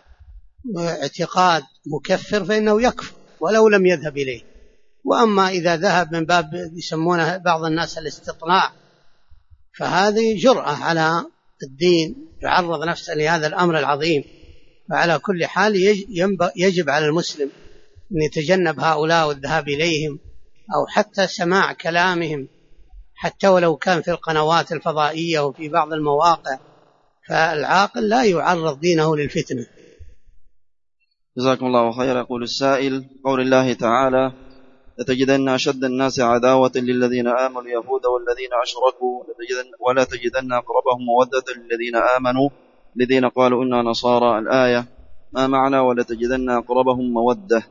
اعتقاد مكفر فإنه يكفر ولو لم يذهب إليه. وأما إذا ذهب من باب يسمونه بعض الناس الاستطلاع، فهذه جرأة على الدين، يعرض نفسه لهذا الأمر العظيم. فعلى كل حال يجب على المسلم أن يتجنب هؤلاء والذهاب إليهم، أو حتى سماع كلامهم، حتى ولو كان في القنوات الفضائية وفي بعض المواقع، فالعاقل لا يعرض دينه للفتنة. جزاكم الله خيرا. يقول السائل: قول الله تعالى: لتجدن أشد الناس عداوة للذين آمنوا اليهود والذين أشركوا ولا تجدن أقربهم مودة للذين آمنوا الذين قالوا إنا نصارى. الآية ما معنى ولا تجدن أقربهم مودة؟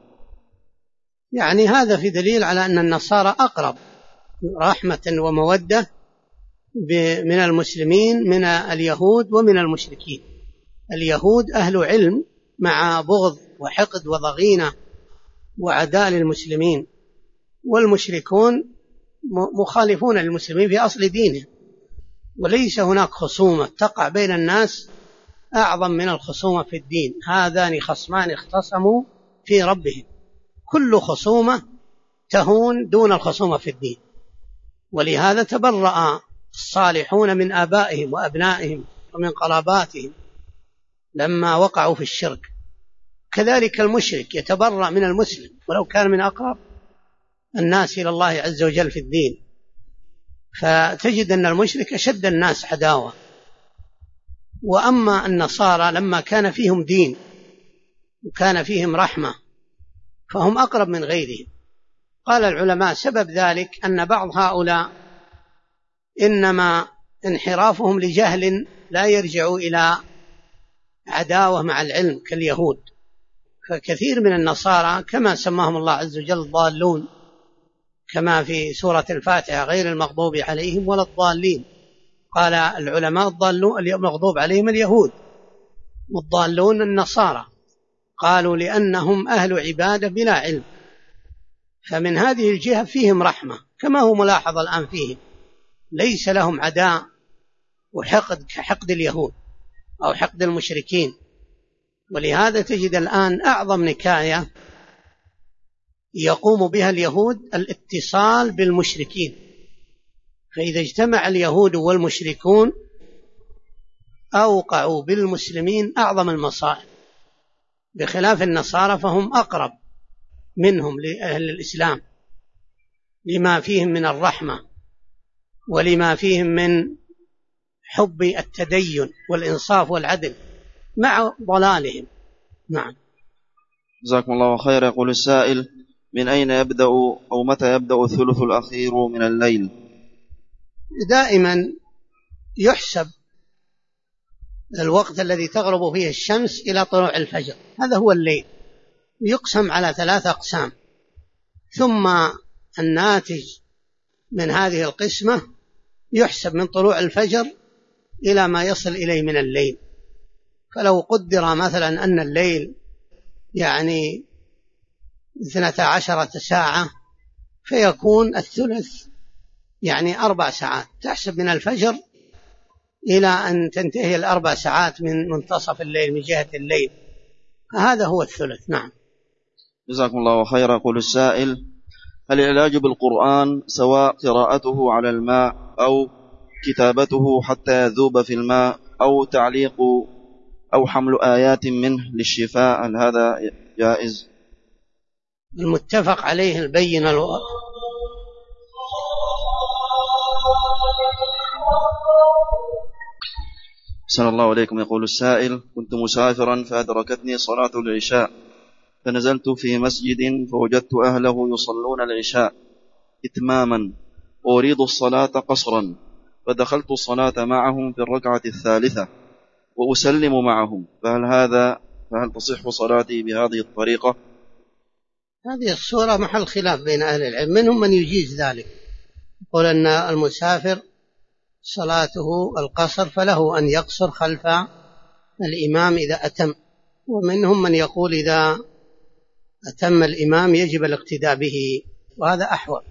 يعني هذا في دليل على أن النصارى أقرب رحمة ومودة من المسلمين من اليهود ومن المشركين. اليهود أهل علم مع بغض وحقد وضغينة وعداء للمسلمين، والمشركون مخالفون للمسلمين في أصل دينه، وليس هناك خصومة تقع بين الناس أعظم من الخصومة في الدين. هذان خصمان اختصموا في ربهم، كل خصومة تهون دون الخصومة في الدين. ولهذا تبرأ الصالحون من آبائهم وأبنائهم ومن قراباتهم لما وقعوا في الشرك. كذلك المشرك يتبرأ من المسلم ولو كان من أقرب الناس إلى الله عز وجل في الدين. فتجد أن المشرك أشد الناس عداوة. وأما النصارى لما كان فيهم دين وكان فيهم رحمة فهم أقرب من غيرهم. قال العلماء سبب ذلك أن بعض هؤلاء إنما انحرافهم لجهل لا يرجع إلى عداوة مع العلم كاليهود. فكثير من النصارى كما سماهم الله عز وجل ضالون، كما في سورة الفاتحة غير المغضوب عليهم ولا الضالين. قال العلماء الضالون المغضوب عليهم اليهود والضالون النصارى. قالوا لأنهم أهل عبادة بلا علم، فمن هذه الجهة فيهم رحمة، كما هو ملاحظ الآن فيهم، ليس لهم عداء وحقد كحقد اليهود أو حقد المشركين. ولهذا تجد الآن أعظم نكاية يقوم بها اليهود الاتصال بالمشركين، فإذا اجتمع اليهود والمشركون أوقعوا بالمسلمين أعظم المصائب، بخلاف النصارى فهم أقرب منهم لأهل الإسلام لما فيهم من الرحمة ولما فيهم من حب التدين والإنصاف والعدل مع ضلالهم. نعم. جزاكم الله خير. يقول السائل: من أين يبدأ أو متى يبدأ الثلث الأخير من الليل؟ دائما يحسب الوقت الذي تغرب فيه الشمس إلى طلوع الفجر، هذا هو الليل، يقسم على 3 أقسام، ثم الناتج من هذه القسمة يحسب من طلوع الفجر إلى ما يصل إليه من الليل. فلو قدر مثلا أن الليل يعني 12 ساعة، فيكون الثلث يعني 4 ساعات، تحسب من الفجر إلى أن تنتهي 4 ساعات من منتصف الليل من جهة الليل، هذا هو الثلث. نعم. جزاكم الله خيرا. يقول السائل: هل العلاج بالقرآن سواء قراءته على الماء أو كتابته حتى يذوب في الماء أو تعليق أو حمل آيات منه للشفاء، هل هذا جائز؟ المتفق عليه البينة أحسن الله عليكم. يقول السائل: كنت مسافرا فأدركتني صلاة العشاء، فنزلت في مسجد فوجدت أهله يصلون العشاء إتماما وأريد الصلاة قصرا، فدخلت الصلاة معهم في الركعة الثالثة وأسلم معهم، فهل تصح صلاتي بهذه الطريقة؟ هذه الصورة محل خلاف بين أهل العلم، منهم من يجيز ذلك، يقول أن المسافر صلاته القصر فله أن يقصر خلف الإمام إذا أتم، ومنهم من يقول إذا أتم الإمام يجب الاقتداء به، وهذا أحوط،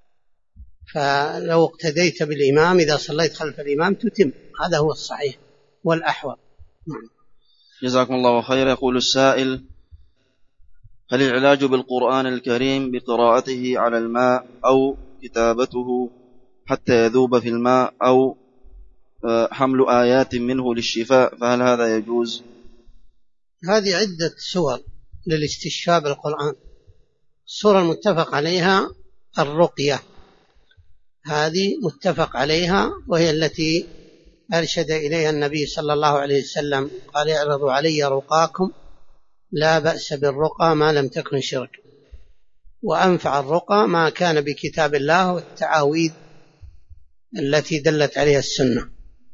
فلو اقتديت بالإمام إذا صليت خلف الإمام تتم، هذا هو الصحيح والأحوط. جزاكم الله خير. يقول السائل: هل العلاج بالقرآن الكريم بقراءته على الماء أو كتابته حتى يذوب في الماء أو حمل آيات منه للشفاء، فهل هذا يجوز؟ هذه عدة صور للاستشفاء بالقرآن. الصورة المتفق عليها الرقية، هذه متفق عليها، وهي التي أرشد إليها النبي صلى الله عليه وسلم، قال: اعرضوا علي رقاكم لا بأس بالرقى ما لم تكن شرك، وأنفع الرقى ما كان بكتاب الله والتعاويذ التي دلت عليها السنة.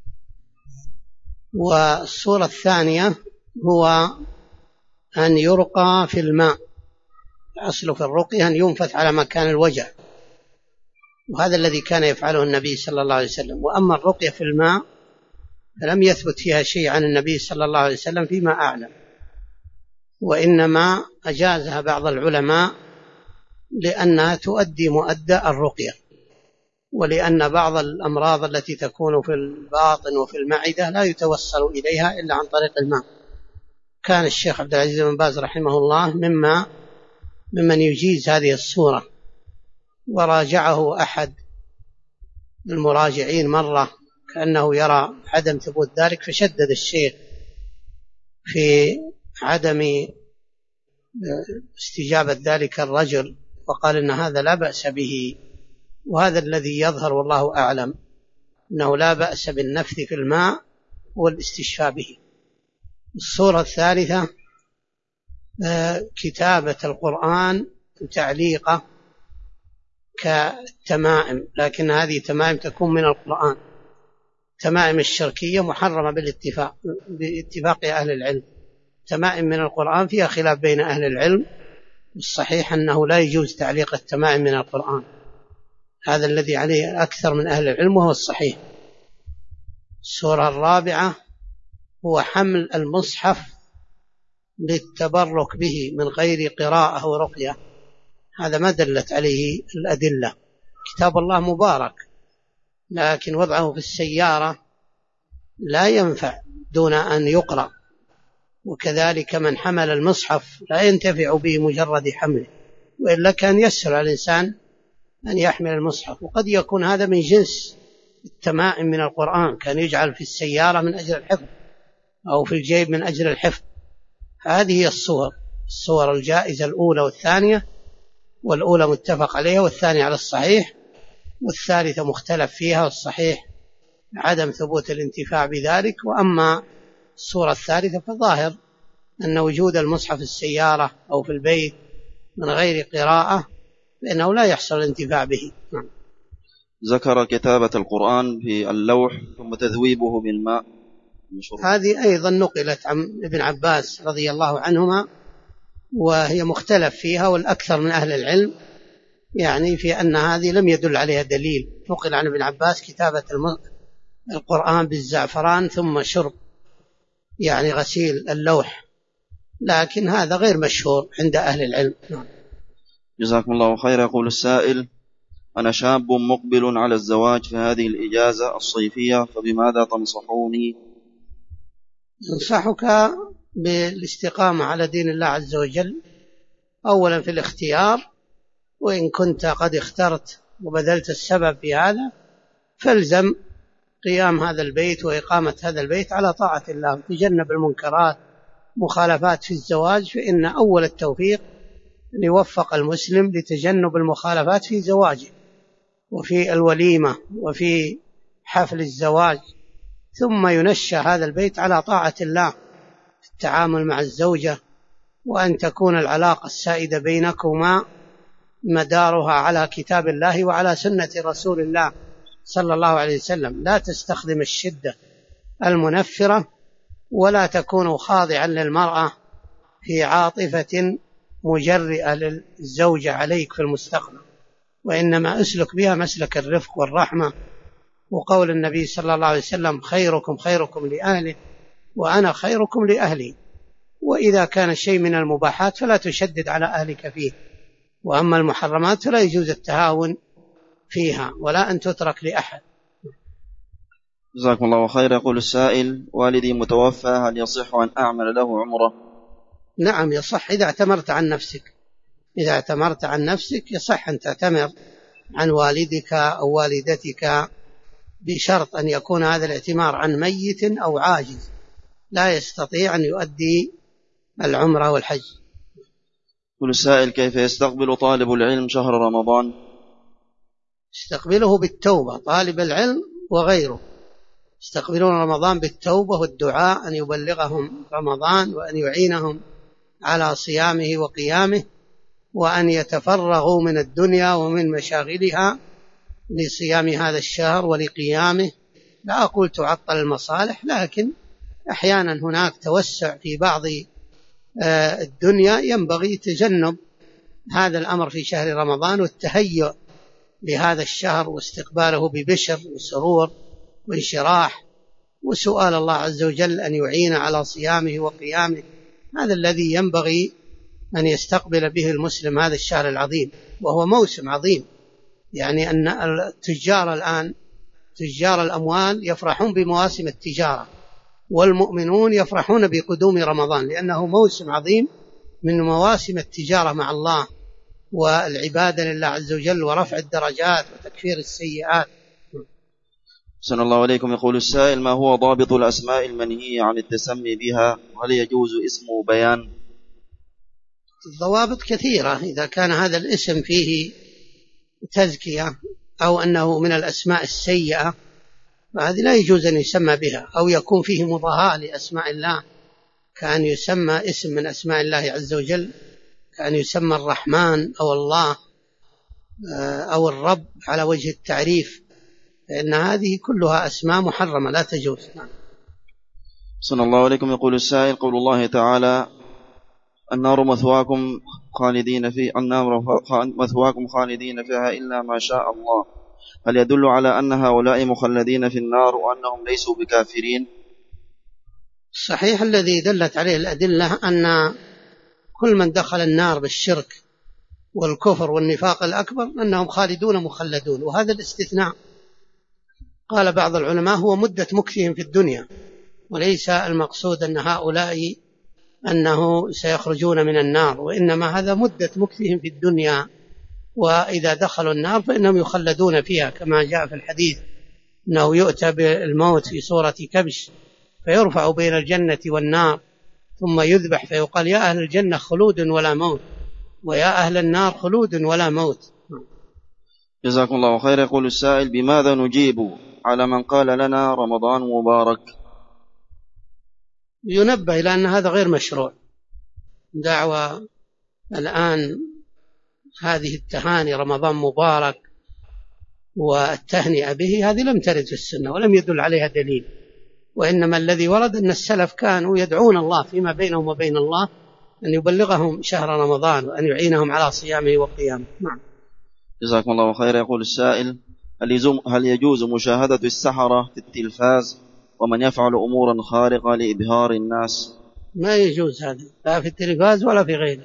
والصورة الثانية هو أن يرقى في الماء، الأصل في الرقية أن ينفث على مكان الوجع، وهذا الذي كان يفعله النبي صلى الله عليه وسلم. وأما الرقية في الماء فلم يثبت فيها شيء عن النبي صلى الله عليه وسلم فيما أعلم، وإنما أجازها بعض العلماء لأنها تؤدي مؤدى الرقية، ولأن بعض الأمراض التي تكون في الباطن وفي المعدة لا يتوصل إليها إلا عن طريق الماء. كان الشيخ عبد العزيز بن باز رحمه الله ممن يجيز هذه الصورة، وراجعه أحد المراجعين مرة كأنه يرى عدم ثبوت ذلك، فشدد الشيخ في عدم استجابة ذلك الرجل، وقال إن هذا لا بأس به، وهذا الذي يظهر والله أعلم أنه لا بأس بالنفث في الماء والاستشفاء به. الصورة الثالثة كتابة القرآن وتعليقه كالتمائم، لكن هذه تمائم تكون من القرآن، تمائم الشركية محرمة باتفاق أهل العلم. تمائم من القرآن فيها خلاف بين أهل العلم، والصحيح أنه لا يجوز تعليق التمائم من القرآن، هذا الذي عليه أكثر من أهل العلم وهو الصحيح. الصورة الرابعة هو حمل المصحف للتبرك به من غير قراءة ورقية، هذا ما دلت عليه الأدلة. كتاب الله مبارك، لكن وضعه في السيارة لا ينفع دون أن يقرأ، وكذلك من حمل المصحف لا ينتفع به مجرد حمله، وإلا كان يسر على الإنسان أن يحمل المصحف. وقد يكون هذا من جنس التمائم من القرآن، كان يجعل في السيارة من أجل الحفظ أو في الجيب من أجل الحفظ. هذه هي الصور الجائزة الأولى والثانية، والأولى متفق عليها والثانية على الصحيح، والثالثة مختلف فيها، والصحيح عدم ثبوت الانتفاع بذلك. وأما الصورة الثالثة فظاهر أن وجود المصحف في السيارة أو في البيت من غير قراءة فإنه لا يحصل الانتفاع به. ذكر كتابة القرآن في اللوح ثم تذويبه بالماء، هذه أيضا نقلت عن ابن عباس رضي الله عنهما، وهي مختلف فيها، والأكثر من أهل العلم يعني في أن هذه لم يدل عليها دليل. نقل عن ابن عباس كتابة القرآن بالزعفران ثم شرب، يعني غسيل اللوح، لكن هذا غير مشهور عند أهل العلم. جزاكم الله خير. يقول السائل: أنا شاب مقبل على الزواج في هذه الإجازة الصيفية، فبماذا تنصحوني؟ أنصحك بالاستقامة على دين الله عز وجل أولا في الاختيار، وإن كنت قد اخترت وبذلت السبب في هذا فالزم قيام هذا البيت وإقامة هذا البيت على طاعة الله، وتجنب المنكرات مخالفات في الزواج، فإن أول التوفيق أن يوفق المسلم لتجنب المخالفات في زواجه وفي الوليمة وفي حفل الزواج، ثم ينشأ هذا البيت على طاعة الله في التعامل مع الزوجة، وأن تكون العلاقة السائدة بينكما مدارها على كتاب الله وعلى سنة رسول الله صلى الله عليه وسلم. لا تستخدم الشدة المنفرة، ولا تكون خاضعا للمرأة في عاطفة مجرئة للزوجة عليك في المستقبل، وإنما أسلك بها مسلك الرفق والرحمة. وقول النبي صلى الله عليه وسلم: خيركم خيركم لأهله وأنا خيركم لأهلي. وإذا كان شيء من المباحات فلا تشدد على أهلك فيه، وأما المحرمات فلا يجوز التهاون فيها ولا أن تترك لأحد. جزاكم الله خير. يقول السائل: والدي متوفى، هل يصح أن أعمل له عمرة؟ نعم يصح، إذا اعتمرت عن نفسك. إذا اعتمرت عن نفسك يصح أن تعتمر عن والدك أو والدتك، بشرط أن يكون هذا الاعتمار عن ميت أو عاجز لا يستطيع أن يؤدي العمرة والحج. يقول السائل: كيف يستقبل طالب العلم شهر رمضان؟ استقبله بالتوبة، طالب العلم وغيره يستقبلون رمضان بالتوبة والدعاء أن يبلغهم رمضان، وأن يعينهم على صيامه وقيامه، وأن يتفرغوا من الدنيا ومن مشاغلها لصيام هذا الشهر ولقيامه. لا أقول تعطل المصالح، لكن أحيانا هناك توسع في بعض الدنيا، ينبغي تجنب هذا الأمر في شهر رمضان، والتهيؤ لهذا الشهر واستقباله ببشر وسرور وانشراح، وسؤال الله عز وجل أن يعين على صيامه وقيامه. هذا الذي ينبغي أن يستقبل به المسلم هذا الشهر العظيم، وهو موسم عظيم. يعني أن التجار الآن تجار الأموال يفرحون بمواسم التجارة، والمؤمنون يفرحون بقدوم رمضان، لأنه موسم عظيم من مواسم التجارة مع الله والعبادة لله عز وجل ورفع الدرجات وتكفير السيئات. أحسن الله عليكم. يقول السائل: ما هو ضابط الأسماء المنهية عن التسمي بها؟ وهل يجوز اسمه بيان؟ الضوابط كثيرة. إذا كان هذا الاسم فيه تزكية أو أنه من الأسماء السيئة فهذه لا يجوز أن يسمى بها، أو يكون فيه مضاهاة لأسماء الله، كأن يسمى اسم من أسماء الله عز وجل، كأن يسمى الرحمن أو الله أو الرب على وجه التعريف، فإن هذه كلها أسماء محرمة لا تجوز. صلى الله عليكم. يقول السائل: قول الله تعالى: النار مثواكم خالدين فيها إلا ما شاء الله، هل يدل على أن هؤلاء مخلدين في النار وأنهم ليسوا بكافرين؟ الصحيح الذي دلت عليه الأدلة أن كل من دخل النار بالشرك والكفر والنفاق الأكبر أنهم خالدون مخلدون، وهذا الاستثناء قال بعض العلماء هو مدة مكثهم في الدنيا، وليس المقصود أن هؤلاء أنه سيخرجون من النار، وإنما هذا مدة مكثهم في الدنيا، وإذا دخلوا النار فإنهم يخلدون فيها، كما جاء في الحديث أنه يؤتى بالموت في صورة كبش فيرفع بين الجنة والنار ثم يذبح فيقال يا أهل الجنة خلود ولا موت، ويا أهل النار خلود ولا موت. جزاكم الله خير. يقول السائل: بماذا نجيب على من قال لنا رمضان مبارك؟ ينبه إلى أن هذا غير مشروع. دعوة الآن هذه التهاني رمضان مبارك والتهنئة به هذه لم ترد في السنة ولم يدل عليها دليل، وإنما الذي ورد أن السلف كانوا يدعون الله فيما بينهم وبين الله أن يبلغهم شهر رمضان وأن يعينهم على صيامه وقيامه. نعم. جزاكم الله خير. يقول السائل: هل يجوز مشاهدة السحرة في التلفاز ومن يفعل أمورا خارقة لإبهار الناس؟ ما يجوز هذا، لا في التلفاز ولا في غيره.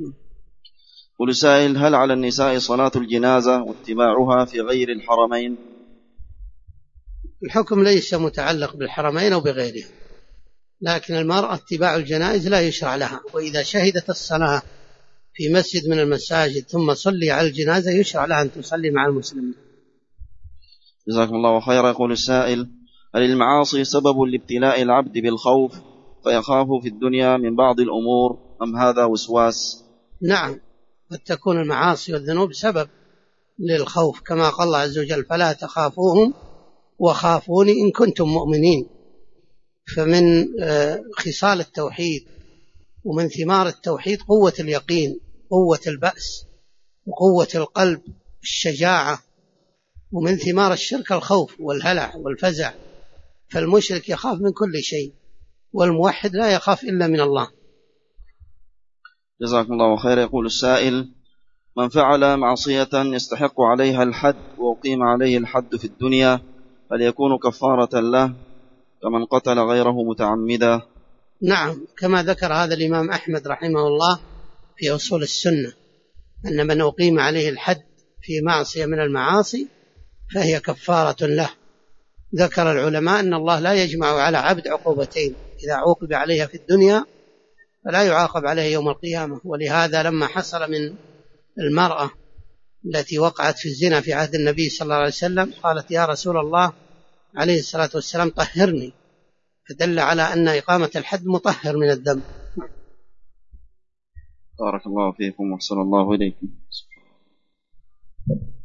يقول السائل: هل على النساء صلاة الجنازة واتباعها في غير الحرمين؟ الحكم ليس متعلق بالحرمين أو بغيرها، لكن المرأة اتباع الجنائز لا يشرع لها، وإذا شهدت الصلاة في مسجد من المساجد ثم صلي على الجنازة يشرع لها أن تصلي مع المسلمين. جزاكم الله خيرا. يقول السائل: هل المعاصي سبب لابتلاء العبد بالخوف فيخاف في الدنيا من بعض الأمور أم هذا وسواس؟ نعم، قد تكون المعاصي والذنوب سبب للخوف، كما قال الله عز وجل: فلا تخافوهم وخافوني إن كنتم مؤمنين. فمن خصال التوحيد ومن ثمار التوحيد قوة اليقين، قوة البأس، وقوة القلب، الشجاعة. ومن ثمار الشرك الخوف والهلع والفزع، فالمشرك يخاف من كل شيء، والموحد لا يخاف إلا من الله. جزاكم الله خير. يقول السائل: من فعل معصية يستحق عليها الحد وأقيم عليه الحد في الدنيا هل يكون كفارة له كمن قتل غيره متعمدا؟ نعم، كما ذكر هذا الإمام أحمد رحمه الله في أصول السنة، أن من أقيم عليه الحد في معصية من المعاصي فهي كفارة له. ذكر العلماء أن الله لا يجمع على عبد عقوبتين، إذا عوقب عليها في الدنيا فلا يعاقب عليه يوم القيامة. ولهذا لما حصل من المرأة التي وقعت في الزنا في عهد النبي صلى الله عليه وسلم قالت: يا رسول الله عليه الصلاة والسلام طهرني، فدل على أن إقامة الحد مطهر من الذنب. بارك الله فيكم وأحسن الله إليكم.